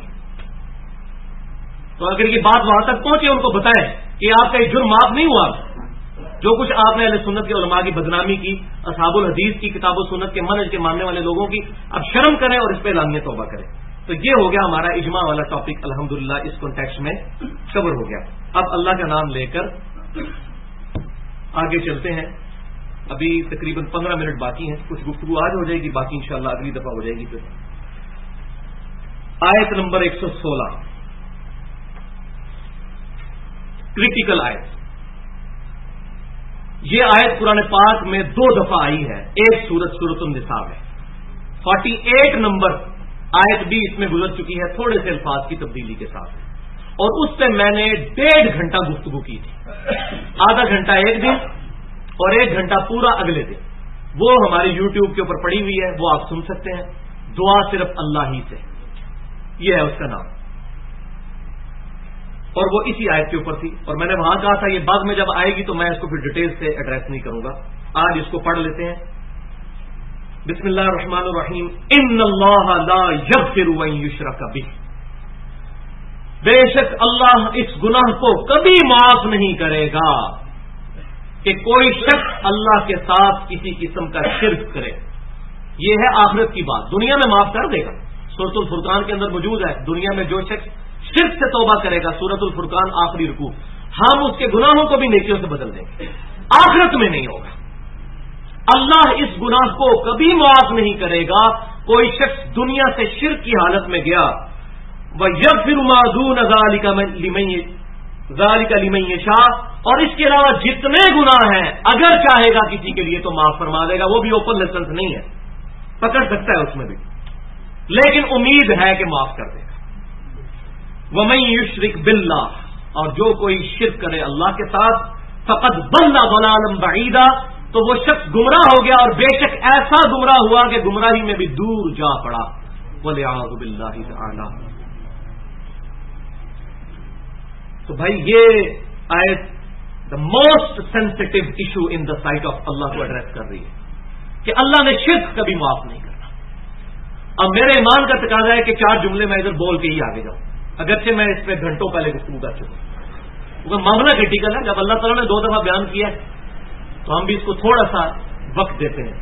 तो अगर ये बात वहां तक पहुंचे, उनको बताएं कि आपका ये जुर्म माफ नहीं हुआ, जो कुछ आपने अहले सुन्नत के उलमा की बदनामी की, असहाबुल हदीस की, किताब सुन्नत के मनहज के मानने वाले लोगों की, अब शर्म करें और इस पर एलानिया तौबा करें। तो ये हो गया हमारा इजमा वाला टॉपिक, अल्हम्दुलिल्लाह इस कॉन्टेक्स्ट में कवर हो गया। अब अल्लाह का नाम लेकर आगे चलते हैं। अभी तकरीबन 15 मिनट बाकी हैं, कुछ गुफ्तगू आज हो जाएगी, बाकी इंशाअल्लाह अगली दफा हो जाएगी। फिर आयत नंबर 116, کریٹیکل آیت. یہ آیت قرآن پاک میں 2 دفعہ آئی ہے. ایک سورۃ النساء میں 48 نمبر آیت بھی اس میں گزر چکی ہے تھوڑے سے الفاظ کی تبدیلی کے ساتھ, اور اس سے میں نے 1.5 گھنٹہ گفتگو کی تھی. آدھا گھنٹہ ایک دن اور 1 گھنٹہ پورا اگلے دن. وہ ہمارے یوٹیوب کے اوپر پڑی ہوئی ہے, وہ آپ سن سکتے ہیں. دعا صرف اللہ ہی سے, یہ ہے اس کا نام, اور وہ اسی آیت کے اوپر تھی. اور میں نے وہاں کہا تھا یہ بعد میں جب آئے گی تو میں اس کو پھر ڈیٹیل سے ایڈریس نہیں کروں گا. آج اس کو پڑھ لیتے ہیں. بسم اللہ الرحمن الرحیم. ان اللہ لا یغفر ان یشرک بہ, بے شک اللہ اس گناہ کو کبھی معاف نہیں کرے گا کہ کوئی شخص اللہ کے ساتھ کسی قسم کا شرک کرے. یہ ہے آخرت کی بات. دنیا میں معاف کر دے گا, سورۃ الفرقان کے اندر موجود ہے. دنیا میں جو شخص شرک سے توبہ کرے گا, سورۃ الفرقان آخری رکوع, ہم اس کے گناہوں کو بھی نیکیوں سے بدل دیں گے. آخرت میں نہیں ہوگا. اللہ اس گناہ کو کبھی معاف نہیں کرے گا. کوئی شخص دنیا سے شرک کی حالت میں گیا, وَيَغْفِرُ مَا دُونَ ذَلِكَ لِمَن يَشَاءُ, اور اس کے علاوہ جتنے گناہ ہیں اگر چاہے گا کسی کے لیے تو معاف فرما دے گا. وہ بھی اوپن لائسنس نہیں ہے, پکڑ سکتا ہے اس میں بھی, لیکن امید ہے کہ معاف کر دے گا. وَمَن يُشْرِكْ بِاللَّهِ, اور جو کوئی شرک کرے اللہ کے ساتھ, فَقَدْ ضَلَّ ضَلَالًا بَعِيدًا, تو وہ شخص گمراہ ہو گیا, اور بے شک ایسا گمراہ ہوا کہ گمراہی میں بھی دور جا پڑا. وَلِعَاذُ بِاللَّهِ تَعَالَى. تو بھائی یہ آیت the most sensitive issue in the sight of Allah کو ایڈریس کر رہی ہے کہ اللہ نے شرک کبھی معاف نہیں کرنا. اب میرے ایمان کا تقاضا ہے کہ 4 جملے میں ادھر بول کے ہی آگے جاؤں, اگرچہ میں اس پہ گھنٹوں پہلے گفتگو کر چکا ہوں. کیونکہ معاملہ کریٹیکل ہے. جب اللہ تعالیٰ نے 2 دفعہ بیان کیا ہے تو ہم بھی اس کو تھوڑا سا وقت دیتے ہیں.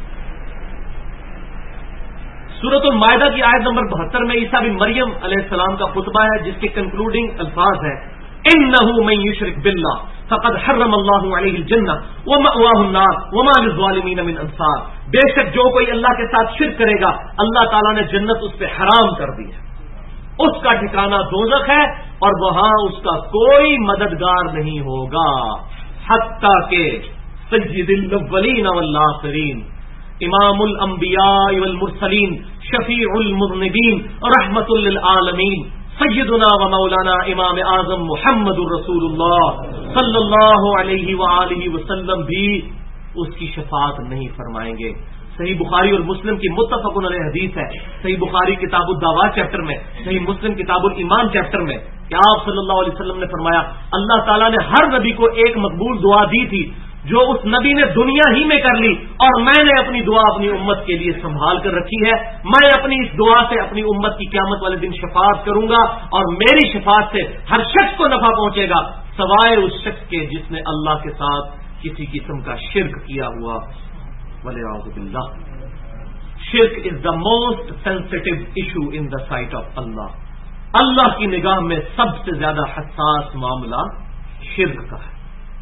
سورۃ المائدہ کی آیت نمبر 72 میں عیسیٰ بن مریم علیہ السلام کا خطبہ ہے, جس کے کنکلوڈنگ الفاظ ہے انہ من یشرک باللہ فقد حرم اللہ علیہ الجنہ ومأواہ النار وما للظالمین من انصار. بے شک جو کوئی اللہ کے ساتھ شرک کرے گا اللہ تعالیٰ نے جنت اس پہ حرام کر دی ہے, اس کا ٹھکانہ دوزخ ہے, اور وہاں اس کا کوئی مددگار نہیں ہوگا. حتیٰ کہ سید الاولین والآخرین, امام الانبیاء والمرسلین, شفیع المذنبین, رحمت للعالمین, سیدنا و مولانا امام اعظم محمد الرسول اللہ صلی اللہ علیہ وآلہ وسلم بھی اس کی شفاعت نہیں فرمائیں گے. صحیح بخاری اور مسلم کی متفق علیہ حدیث ہے. صحیح بخاری کتاب الدعوات چیپٹر میں, صحیح مسلم کتاب الایمان چیپٹر میں, کہ آپ صلی اللہ علیہ وسلم نے فرمایا اللہ تعالیٰ نے ہر نبی کو ایک مقبول دعا دی تھی جو اس نبی نے دنیا ہی میں کر لی, اور میں نے اپنی دعا اپنی امت کے لیے سنبھال کر رکھی ہے. میں اپنی اس دعا سے اپنی امت کی قیامت والے دن شفاعت کروں گا, اور میری شفاعت سے ہر شخص کو نفع پہنچے گا سوائے اس شخص کے جس نے اللہ کے ساتھ کسی قسم کا شرک کیا ہوا. والعیاذ باللہ. شرک is the most sensitive issue in the sight of Allah. اللہ کی نگاہ میں سب سے زیادہ حساس معاملہ شرک کا ہے.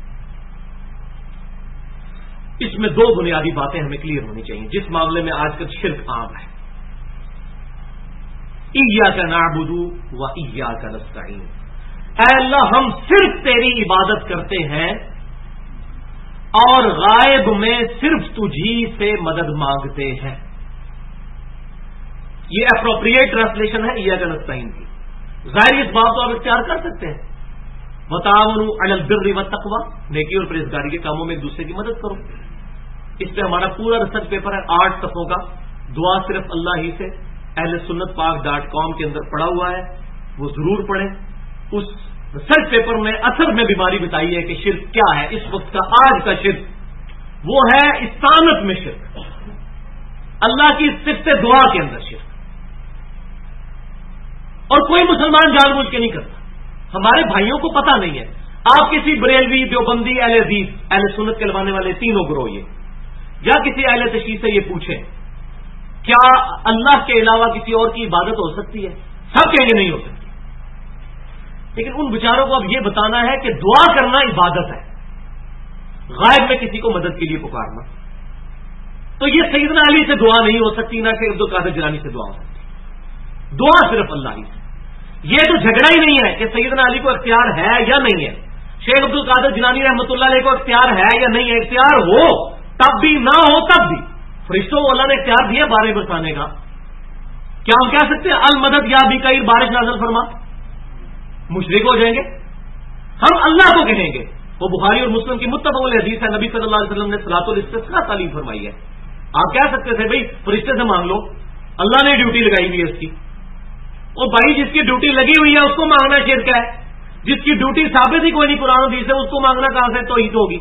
اس میں 2 بنیادی باتیں ہمیں کلیئر ہونی چاہیے جس معاملے میں آج کل شرک عام ہے. ایاک نعبد و ایاک نستعین, اے اللہ ہم صرف تیری عبادت کرتے ہیں اور غائب میں صرف تجھی سے مدد مانگتے ہیں. یہ اپروپریٹ ٹرانسلیشن ہے ایاک نستعین کی. ظاہر اس بات کو آپ اختیار کر سکتے ہیں, وتعاونوا علی البر والتقوی, نیکی اور پرہیزگاری کے کاموں میں ایک دوسرے کی مدد کرو. اس پہ ہمارا پورا ریسرچ پیپر ہے 8 صفحوں کا, دعا صرف اللہ ہی سے, اہل سنت پاک.com کے اندر پڑا ہوا ہے, وہ ضرور پڑھیں. اس ریسرچ پیپر میں اثر میں بیماری بتائی ہے کہ شرک کیا ہے. اس وقت کا آج کا شرک وہ ہے استعانت میں شرک, اللہ کی صفت دعا کے اندر شرک, اور کوئی مسلمان جان بوجھ کے نہیں کرتا. ہمارے بھائیوں کو پتہ نہیں ہے. آپ کسی بریلوی, دیوبندی, اہل حدیث, اہل سنت کے لوانے والے تینوں گروہ یہ, یا کسی اہل تشیع سے یہ پوچھیں کیا اللہ کے علاوہ کسی اور کی عبادت ہو سکتی ہے؟ سب کہیں گے نہیں ہو سکتی. لیکن ان بیچاروں کو اب یہ بتانا ہے کہ دعا کرنا عبادت ہے, غائب میں کسی کو مدد کے لیے پکارنا. تو یہ سیدنا علی سے دعا نہیں ہو سکتی, نہ کہ عبد القادر جیلانی سے دعا ہو سکتی. دعا صرف اللہ ہی سے. یہ تو جھگڑا ہی نہیں ہے کہ سیدنا علی کو اختیار ہے یا نہیں ہے. شیخ عبد القادر جیلانی رحمۃ اللہ علیہ کو اختیار ہے یا نہیں ہے؟ اختیار ہو تب بھی، نہ ہو تب بھی، فرشتوں کو اللہ نے اختیار دیا بارش برسانے کا. کیا ہم کہہ سکتے ہیں المدد یا بکیر بارش نازل فرما؟ مشرک ہو جائیں گے. ہم اللہ کو کہیں گے. وہ بخاری اور مسلم کی متفق حدیث ہے، نبی صلی اللہ علیہ وسلم نے صلاۃ الاستسقاء تعلیم فرمائی ہے. آپ کہہ سکتے تھے بھائی فرشتے سے مانگ لو، اللہ نے ڈیوٹی لگائی ہوئی ہے اس کی. اور بھائی جس کی ڈیوٹی لگی ہوئی ہے اس کو مانگنا شرک ہے. جس کی ڈیوٹی ثابت ہی کوئی نہیں قرآن حدیث ہے اس کو مانگنا کہاں سے توحید ہوگی؟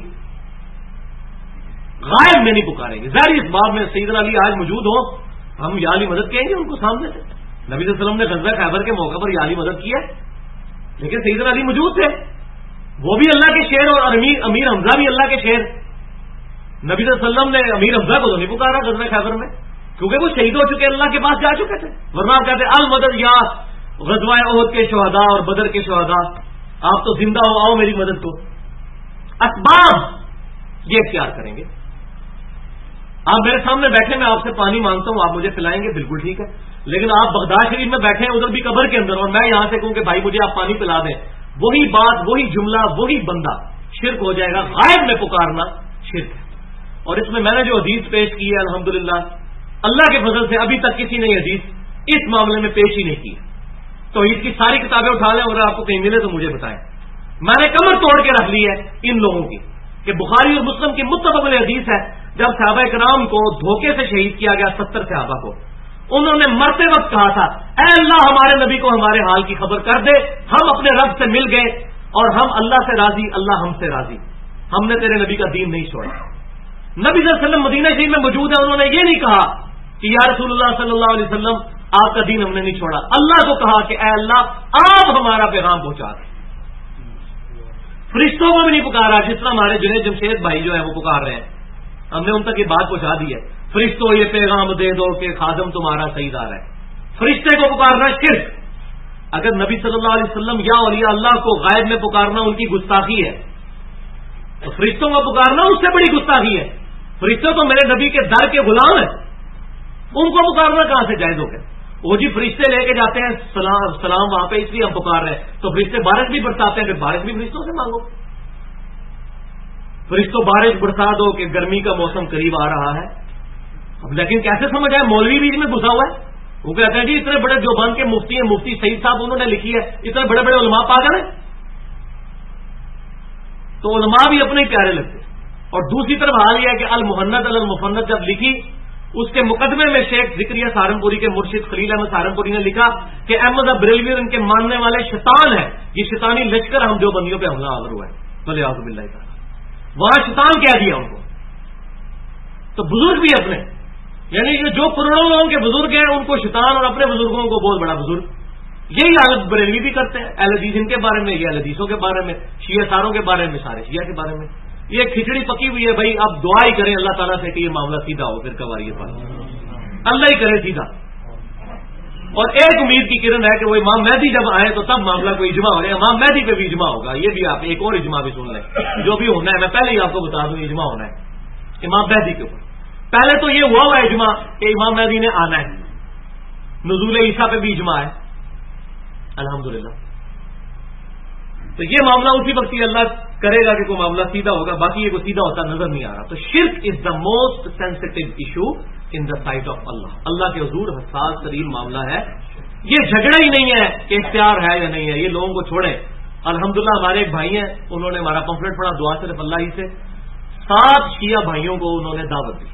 غائب میں نہیں پکاریں گے. ظاہر اس باب میں سیدنا علی آج موجود ہو، ہم یا علی مدد کہیں گے ان کو سامنے سے. نبی صلی اللہ علیہ وسلم نے غزوہ خیبر کے موقع پر یا علی مدد کی ہے، لیکن سیدنا علی موجود تھے، وہ بھی اللہ کے شیر، اور امیر حمزہ بھی اللہ کے شیر. نبی صلی اللہ علیہ وسلم نے امیر حمزہ کو تو نہیں پکارا غزوہ خیبر میں، کیونکہ وہ شہید ہو چکے، اللہ کے پاس جا چکے تھے. ورنہ آپ کہتے المدد یا غزوہ احد کے شہداء اور بدر کے شہداء، آپ تو زندہ ہو، آؤ میری مدد کو. اسباب یہ اختیار کریں گے. آپ میرے سامنے بیٹھے، میں آپ سے پانی مانگتا ہوں، آپ مجھے پلائیں گے، بالکل ٹھیک ہے. لیکن آپ بغداد شریف میں بیٹھے ہیں، ادھر بھی قبر کے اندر، اور میں یہاں سے کہوں کہ بھائی مجھے آپ پانی پلا دیں، وہی بات، وہی جملہ، وہی بندہ شرک ہو جائے گا. غائب میں پکارنا شرک ہے. اور اس میں نے جو حدیث پیش کی ہے الحمدللہ اللہ کے فضل سے ابھی تک کسی نے حدیث اس معاملے میں پیش ہی نہیں کی. تو اس کی ساری کتابیں اٹھا لیں، اور آپ کو کہیں ملے تو مجھے بتائیں. میں نے کمر توڑ کے رکھ لی ہے ان لوگوں کی کہ بخاری اور مسلم کی متفق حدیث ہے، جب صحابہ کرام کو دھوکے سے شہید کیا گیا 70 صحابہ کو، انہوں نے مرتے وقت کہا تھا اے اللہ ہمارے نبی کو ہمارے حال کی خبر کر دے، ہم اپنے رب سے مل گئے اور ہم اللہ سے راضی، اللہ ہم سے راضی، ہم نے تیرے نبی کا دین نہیں چھوڑا. نبی صلی اللہ علیہ وسلم مدینہ شریف میں موجود ہے، انہوں نے یہ نہیں کہا کہ یا رسول اللہ صلی اللہ علیہ وسلم آپ کا دین ہم نے نہیں چھوڑا. اللہ کو کہا کہ اے اللہ آپ ہمارا پیغام پہنچا دیں. فرشتوں کو بھی نہیں پکارا، جس طرح ہمارے جنید جمشید بھائی جو ہیں وہ پکار رہے ہیں. ہم نے ان تک یہ بات پہنچا دی ہے، فرشتوں یہ پیغام دے دو کہ خادم تمہارا سیدار ہے. فرشتے کو پکارنا شرک. اگر نبی صلی اللہ علیہ وسلم یا اولیاء اللہ کو غائب میں پکارنا ان کی گستاخی ہے، تو فرشتوں کو پکارنا اس سے بڑی گستاخی ہے. فرشتے تو میرے نبی کے در کے غلام ہیں، ان کو پکارنا کہاں سے جائز ہو گیا؟ وہ جی فرشتے لے کے جاتے ہیں سلام وہاں پہ، اس لیے ہم پکار رہے ہیں. تو فرشتے بارش بھی برساتے ہیں، پھر بارش بھی فرشتوں سے مانگو. فرشتوں بارش برسا دو کہ گرمی کا موسم قریب آ رہا ہے. اب لیکن کیسے سمجھ آئے؟ مولوی بھی اس میں گھسا ہوا ہے. وہ کہتے ہیں جی اتنے بڑے جو بن کے مفتی ہیں، مفتی سعید صاحب انہوں نے لکھی ہے، اتنے بڑے بڑے علماء پاگل ہیں. تو علماء بھی اپنے ہی پیارے لگتے. اور دوسری طرف حال یہ ہے کہ المحنت المفنت جب لکھی، اس کے مقدمے میں شیخ ذکریہ سہارنپوری کے مرشد خلیل احمد سہارنپوری نے لکھا کہ احمد بریلوی ان کے ماننے والے شیطان ہیں، یہ شیطانی لشکر ہم جو بندیوں پہ حملہ آور ہوا ہے. بھلے اعوذ باللہ تعالی، وہاں شیطان کہہ دیا ان کو. تو بزرگ بھی اپنے، یعنی جو کروڑوں لوگوں کے بزرگ ہیں ان کو شیطان، اور اپنے بزرگوں کو بہت بڑا بزرگ. یہی حالت بریلوی بھی کرتے ہیں، اہل حدیث ان کے بارے میں، یہ اہل حدیثوں کے بارے میں، شیعہ ساروں کے بارے میں، سارے شیعہ کے بارے میں. یہ کھچڑی پکی ہوئی ہے بھائی. اب دعا ہی کریں اللہ تعالیٰ سے کہ یہ معاملہ سیدھا ہو، پھر کواریت والا اللہ ہی کرے سیدھا. اور ایک امید کی کرن ہے کہ وہ امام مہدی جب آئے تو تب معاملہ کوئی اجماع ہو رہا ہے. امام مہدی پہ بھی اجماع ہوگا. یہ بھی آپ ایک اور اجماع بھی سن لیں، جو بھی ہونا ہے میں پہلے ہی آپ کو بتا دوں اجماع ہونا ہے امام مہدی کے اوپر. پہلے تو یہ ہوا ہے اجماع کہ امام مہدی نے آنا ہے. نزول عیسیٰ پہ بھی اجماع ہے الحمدللہ. تو یہ معاملہ اسی وقت ہی اللہ کرے گا کہ کوئی معاملہ سیدھا ہوگا، باقی یہ کوئی سیدھا ہوتا نظر نہیں آ رہا. تو شرک is the most sensitive issue in the sight of Allah. اللہ کے حضور حساس ترین معاملہ ہے. یہ جھگڑا ہی نہیں ہے کہ اختیار ہے یا نہیں ہے، یہ لوگوں کو چھوڑیں. الحمدللہ ہمارے ایک بھائی ہیں، انہوں نے ہمارا پمفلٹ پڑھا دعا صرف اللہ ہی سے. 7 شیعہ بھائیوں کو انہوں نے دعوت دی.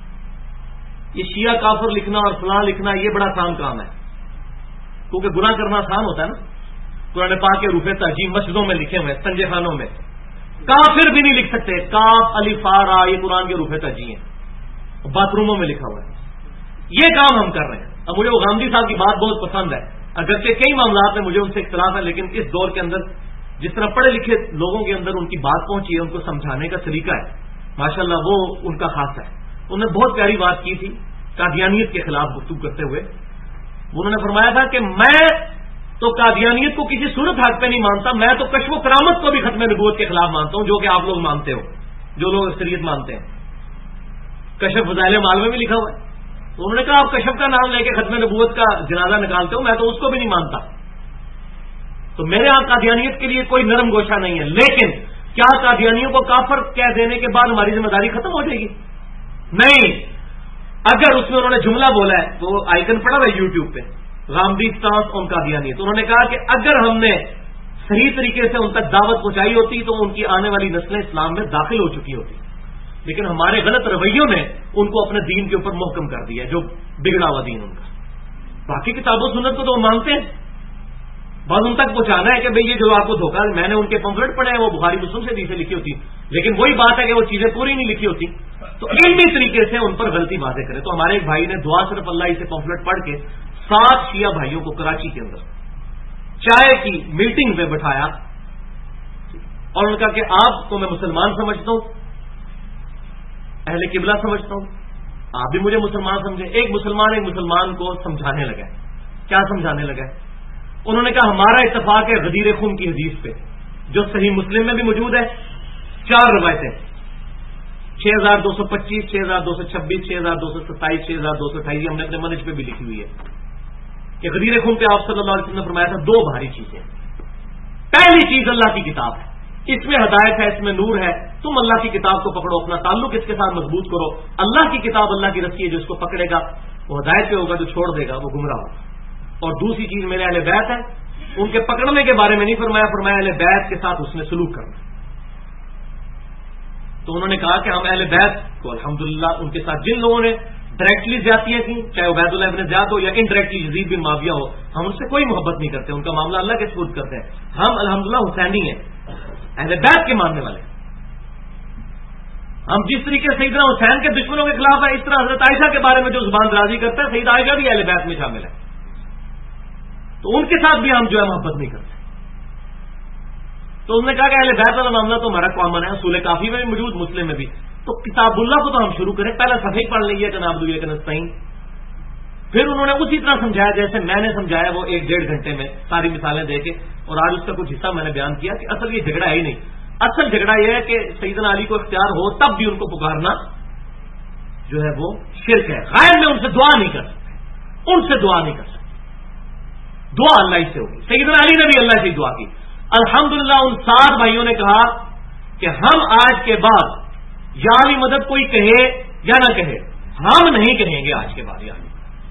یہ شیعہ کافر لکھنا اور فلاں لکھنا یہ بڑا آسان کام ہے، کیونکہ گناہ کرنا آسان ہوتا ہے نا. قرآن پاک کے روح ترجیح مسجدوں میں لکھے ہوئے، سنجے خانوں میں. کافر بھی نہیں لکھ سکتے، کاف الف را یہ قرآن کے روح ترجیح ہیں، باتھ روموں میں لکھا ہوا ہے. یہ کام ہم کر رہے ہیں. اب مجھے وہ غامدی صاحب کی بات بہت پسند ہے، اگرچہ کئی معاملات میں مجھے ان سے اختلاف ہے، لیکن اس دور کے اندر جس طرح پڑھے لکھے لوگوں کے اندر ان کی بات پہنچی ہے، ان کو سمجھانے کا طریقہ ہے ماشاءاللہ، وہ ان کا خاص ہے. انہوں نے بہت پیاری بات کی تھی قادیانیت کے خلاف گفتگو کرتے ہوئے. انہوں نے فرمایا تھا کہ میں تو قادیانیت کو کسی صورت حق پہ نہیں مانتا، میں تو کشف و کرامت کو بھی ختم نبوت کے خلاف مانتا ہوں، جو کہ آپ لوگ مانتے ہو، جو لوگ اکثریت مانتے ہیں. کشف فضائل مال میں بھی لکھا ہوا ہے. تو انہوں نے کہا آپ کشف کا نام لے کے ختم نبوت کا جنازہ نکالتے ہو، میں تو اس کو بھی نہیں مانتا. تو میرے یہاں قادیانیت کے لیے کوئی نرم گوشہ نہیں ہے، لیکن کیا قادیانیوں کو کافر کہہ دینے کے بعد ہماری ذمہ داری ختم ہو جائے گی؟ نہیں. اگر اس میں انہوں نے جملہ بولا ہے تو آئیکن پڑا ہوا ہے یوٹیوب پہ، غامدی اسٹانس آن قادیانیت، انہوں نے کہا کہ اگر ہم نے صحیح طریقے سے ان تک دعوت پہنچائی ہوتی تو ان کی آنے والی نسلیں اسلام میں داخل ہو چکی ہوتی، لیکن ہمارے غلط رویوں نے ان کو اپنے دین کے اوپر محکم کر دیا، جو بگڑا ہوا دین ان کا. باقی کتاب و سنت کو تو وہ مانتے ہیں، بس ان تک پہنچانا ہے کہ بھئی یہ جو آپ کو دھوکہ، میں نے ان کے پمفلٹ پڑھے ہیں، وہ بخاری مسلم سے حدیثیں لکھی ہوتی، لیکن وہی بات ہے کہ وہ چیزیں پوری نہیں لکھی ہوتی. تو علمی طریقے سے ان پر غلطی واضح کرے. تو ہمارے ایک بھائی نے دعا صرف اللہ سے پمفلٹ پڑھ کے 7 شیعہ بھائیوں کو کراچی کے اندر چائے کی میٹنگ میں بٹھایا اور ان کا کہ آپ کو میں مسلمان سمجھتا ہوں، اہل قبلہ سمجھتا ہوں، آپ بھی مجھے مسلمان سمجھیں. ایک مسلمان کو سمجھانے لگا. کیا سمجھانے لگا؟ انہوں نے کہا ہمارا اتفاق ہے غدیر خون کی حدیث پہ، جو صحیح مسلم میں بھی موجود ہے. 4 روایتیں، 6225، 6226، 6227، 6228، ہم نے اپنے منج پہ بھی لکھی ہوئی ہے کہ غدیر خون پہ آپ صلی اللہ علیہ وسلم نے فرمایا تھا 2 بھاری چیزیں. پہلی چیز اللہ کی کتاب ہے، اس میں ہدایت ہے، اس میں نور ہے. تم اللہ کی کتاب کو پکڑو، اپنا تعلق اس کے ساتھ مضبوط کرو. اللہ کی کتاب اللہ کی رسی ہے، جو اس کو پکڑے گا وہ ہدایت پہ ہوگا، جو چھوڑ دے گا وہ گمراہ ہوگا. اور دوسری چیز میرے اہل بیت ہے، ان کے پکڑنے کے بارے میں نہیں فرمایا اہل بیت کے ساتھ اس نے سلوک کرنا. تو انہوں نے کہا کہ ہم اہل بیت کو الحمدللہ ان کے ساتھ جن لوگوں نے ڈائریکٹلی زیادتیاں کی، چاہے عبید اللہ ابن زیاد ہو یا انڈائریکٹلی یزید بن معاویہ ہو، ہم ان سے کوئی محبت نہیں کرتے، ان کا معاملہ اللہ کے سپرد کرتے ہیں. ہم الحمدللہ حسینی ہیں، اہل بیت کے ماننے والے. ہم جس طریقے سے سیدنا حسین کے دشمنوں کے خلاف ہے، اس طرح حضرت عائشہ کے بارے میں جو زبان درازی کرتا ہے، سیدہ عائشہ بھی اہل بیت میں شامل ہے. تو ان کے ساتھ بھی ہم جو ہے محبت نہیں کرتے. تو انہوں نے کہا کہ اہل بیت والا معاملہ تو ہمارا کامن ہے، اصول کافی میں بھی موجود، مسلم میں بھی. تو کتاب اللہ کو تو ہم شروع کریں، پہلا صفحہ پڑھ لیجیے کہ نعبد و ایاک نستعین. پھر انہوں نے اسی طرح سمجھایا جیسے میں نے سمجھایا، وہ 1-1.5 گھنٹے میں ساری مثالیں دے کے. اور آج اس کا کچھ حصہ میں نے بیان کیا کہ اصل یہ جھگڑا ہے ہی نہیں. اصل جھگڑا یہ ہے کہ سیدنا علی کو اختیار ہو تب بھی ان کو پکارنا جو ہے وہ شرک ہے. غیر میں ان سے دعا نہیں کر سکتے، ان سے دعا نہیں کر سکتے، دعا اللہ ہی سے ہوگی. سیدنا علی نے بھی اللہ سے دعا کی. الحمدللہ ان 7 بھائیوں نے کہا کہ ہم آج کے بعد یا علی مدد کوئی کہے یا نہ کہے، ہم نہیں کہیں گے آج کے بعد. یعنی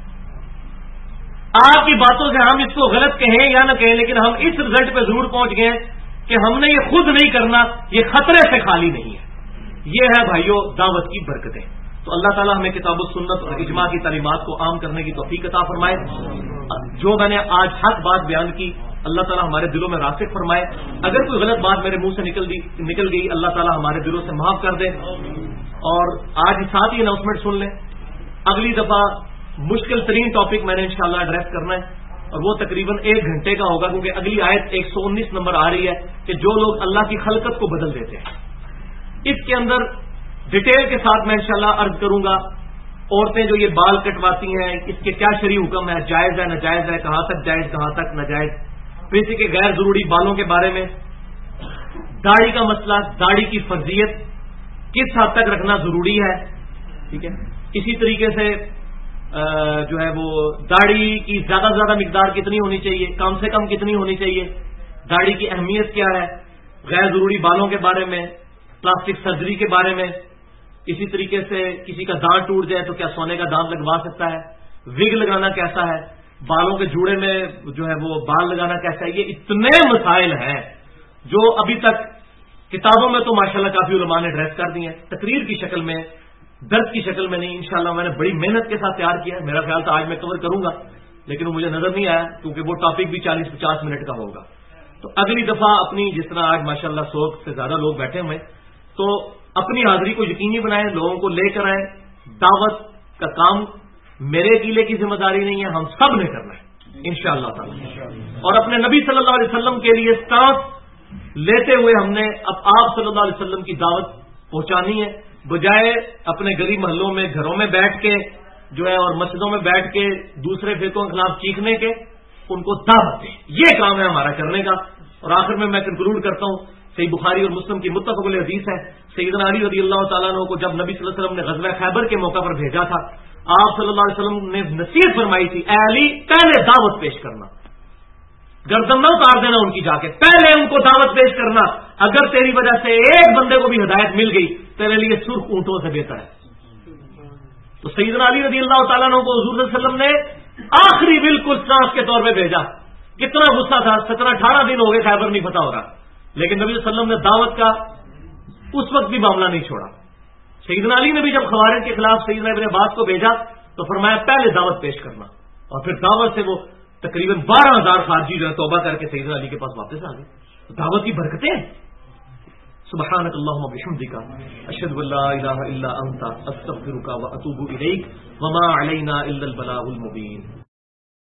آپ کی باتوں سے ہم اس کو غلط کہیں یا نہ کہیں، لیکن ہم اس رزلٹ پہ ضرور پہنچ گئے کہ ہم نے یہ خود نہیں کرنا، یہ خطرے سے خالی نہیں ہے. یہ ہے بھائیوں دعوت کی برکتیں. تو اللہ تعالیٰ ہمیں کتاب و سنت اور اجماع کی تعلیمات کو عام کرنے کی توفیق عطا فرمائے. جو میں نے آج حق بات بیان کی، اللہ تعالیٰ ہمارے دلوں میں راسخ فرمائے. اگر کوئی غلط بات میرے منہ سے نکل گئی، اللہ تعالیٰ ہمارے دلوں سے معاف کر دے. اور آج ساتھ ہی اناؤنسمنٹ سن لیں، اگلی دفعہ مشکل ترین ٹاپک میں نے انشاءاللہ ایڈریس کرنا ہے، اور وہ تقریباً 1 گھنٹے کا ہوگا، کیونکہ اگلی آیت 119 نمبر آ رہی ہے کہ جو لوگ اللہ کی خلقت کو بدل دیتے ہیں. اس کے اندر ڈیٹیل کے ساتھ میں انشاءاللہ عرض کروں گا. عورتیں جو یہ بال کٹواتی ہیں، اس کے کیا شرعی حکم ہے، جائز ہے ناجائز ہے، کہاں تک جائز کہاں تک ناجائز. پھر اسی کے غیر ضروری بالوں کے بارے میں، داڑھی کا مسئلہ، داڑھی کی فرضیت کس حد تک رکھنا ضروری ہے. ٹھیک ہے. اسی طریقے سے جو ہے وہ داڑھی کی زیادہ سے زیادہ مقدار کتنی ہونی چاہیے، کم سے کم کتنی ہونی چاہیے، داڑھی کی اہمیت کیا ہے، غیر ضروری بالوں کے بارے میں، پلاسٹک سرجری کے بارے میں. اسی طریقے سے کسی کا دانت ٹوٹ جائے تو کیا سونے کا دانت لگوا سکتا ہے، وگ لگانا کیسا ہے، بالوں کے جوڑے میں جو ہے وہ بال لگانا کیسا ہے. یہ اتنے مسائل ہیں جو ابھی تک کتابوں میں تو ماشاءاللہ کافی علماء نے ایڈریس کر دی ہیں، تقریر کی شکل میں، درس کی شکل میں نہیں. انشاءاللہ میں نے بڑی محنت کے ساتھ تیار کیا ہے. میرا خیال تھا آج میں کور کروں گا، لیکن وہ مجھے نظر نہیں آیا کیونکہ وہ ٹاپک بھی 40-50 منٹ کا ہوگا. تو اگلی دفعہ اپنی، جس طرح آج ماشاءاللہ 100 سے زیادہ لوگ بیٹھے ہوئے، تو اپنی حاضری کو یقینی بنائیں، لوگوں کو لے کر آئیں. دعوت کا کام میرے اکیلے کی ذمہ داری نہیں ہے، ہم سب نے کرنا ہے انشاءاللہ تعالی. اور اپنے نبی صلی اللہ علیہ وسلم کے لیے سٹانس لیتے ہوئے ہم نے اب آپ صلی اللہ علیہ وسلم کی دعوت پہنچانی ہے، بجائے اپنے گلی محلوں میں گھروں میں بیٹھ کے جو ہے اور مسجدوں میں بیٹھ کے دوسرے فرقوں کے خلاف چیخنے کے. ان کو دعوت دیں، یہ کام ہے ہمارا کرنے کا. اور آخر میں کنکلوڈ کرتا ہوں، صحیح بخاری اور مسلم کی متفق علیہ حدیث ہے، سیدنا علی رضی اللہ تعالیٰ عنہ کو جب نبی صلی اللہ علیہ وسلم نے غزوہ خیبر کے موقع پر بھیجا تھا، آپ صلی اللہ علیہ وسلم نے نصیحت فرمائی تھی، اے علی پہلے دعوت پیش کرنا، گردن نہ اتار دینا ان کی، جا کے پہلے ان کو دعوت پیش کرنا. اگر تیری وجہ سے ایک بندے کو بھی ہدایت مل گئی تیرے لیے سرخ اونٹوں سے بہتر ہے. تو سیدنا علی رضی اللہ تعالیٰ عنہ کو حضور صلی اللہ علیہ وسلم نے آخری بالکل سانس کے طور پہ بھیجا. کتنا غصہ تھا، 17-18 دن ہو گئے خیبر نہیں فتح ہو رہا، لیکن نبی صلی اللہ علیہ وسلم نے دعوت کا اس وقت بھی معاملہ نہیں چھوڑا. سیدنا علی نے بھی جب خوارج کے خلاف سیدنا ابن عباس کو بھیجا تو فرمایا پہلے دعوت پیش کرنا، اور پھر دعوت سے وہ تقریباً 12,000 خارجی جو ہے توبہ کر کے سیدنا علی کے پاس واپس آ گئے. دعوت کی برکتیں. سبحانک اللہم وبحمدک اشہد ان لا الہ الا انت استغفرک واتوب الیک وما علینا الا البلاغ المبین.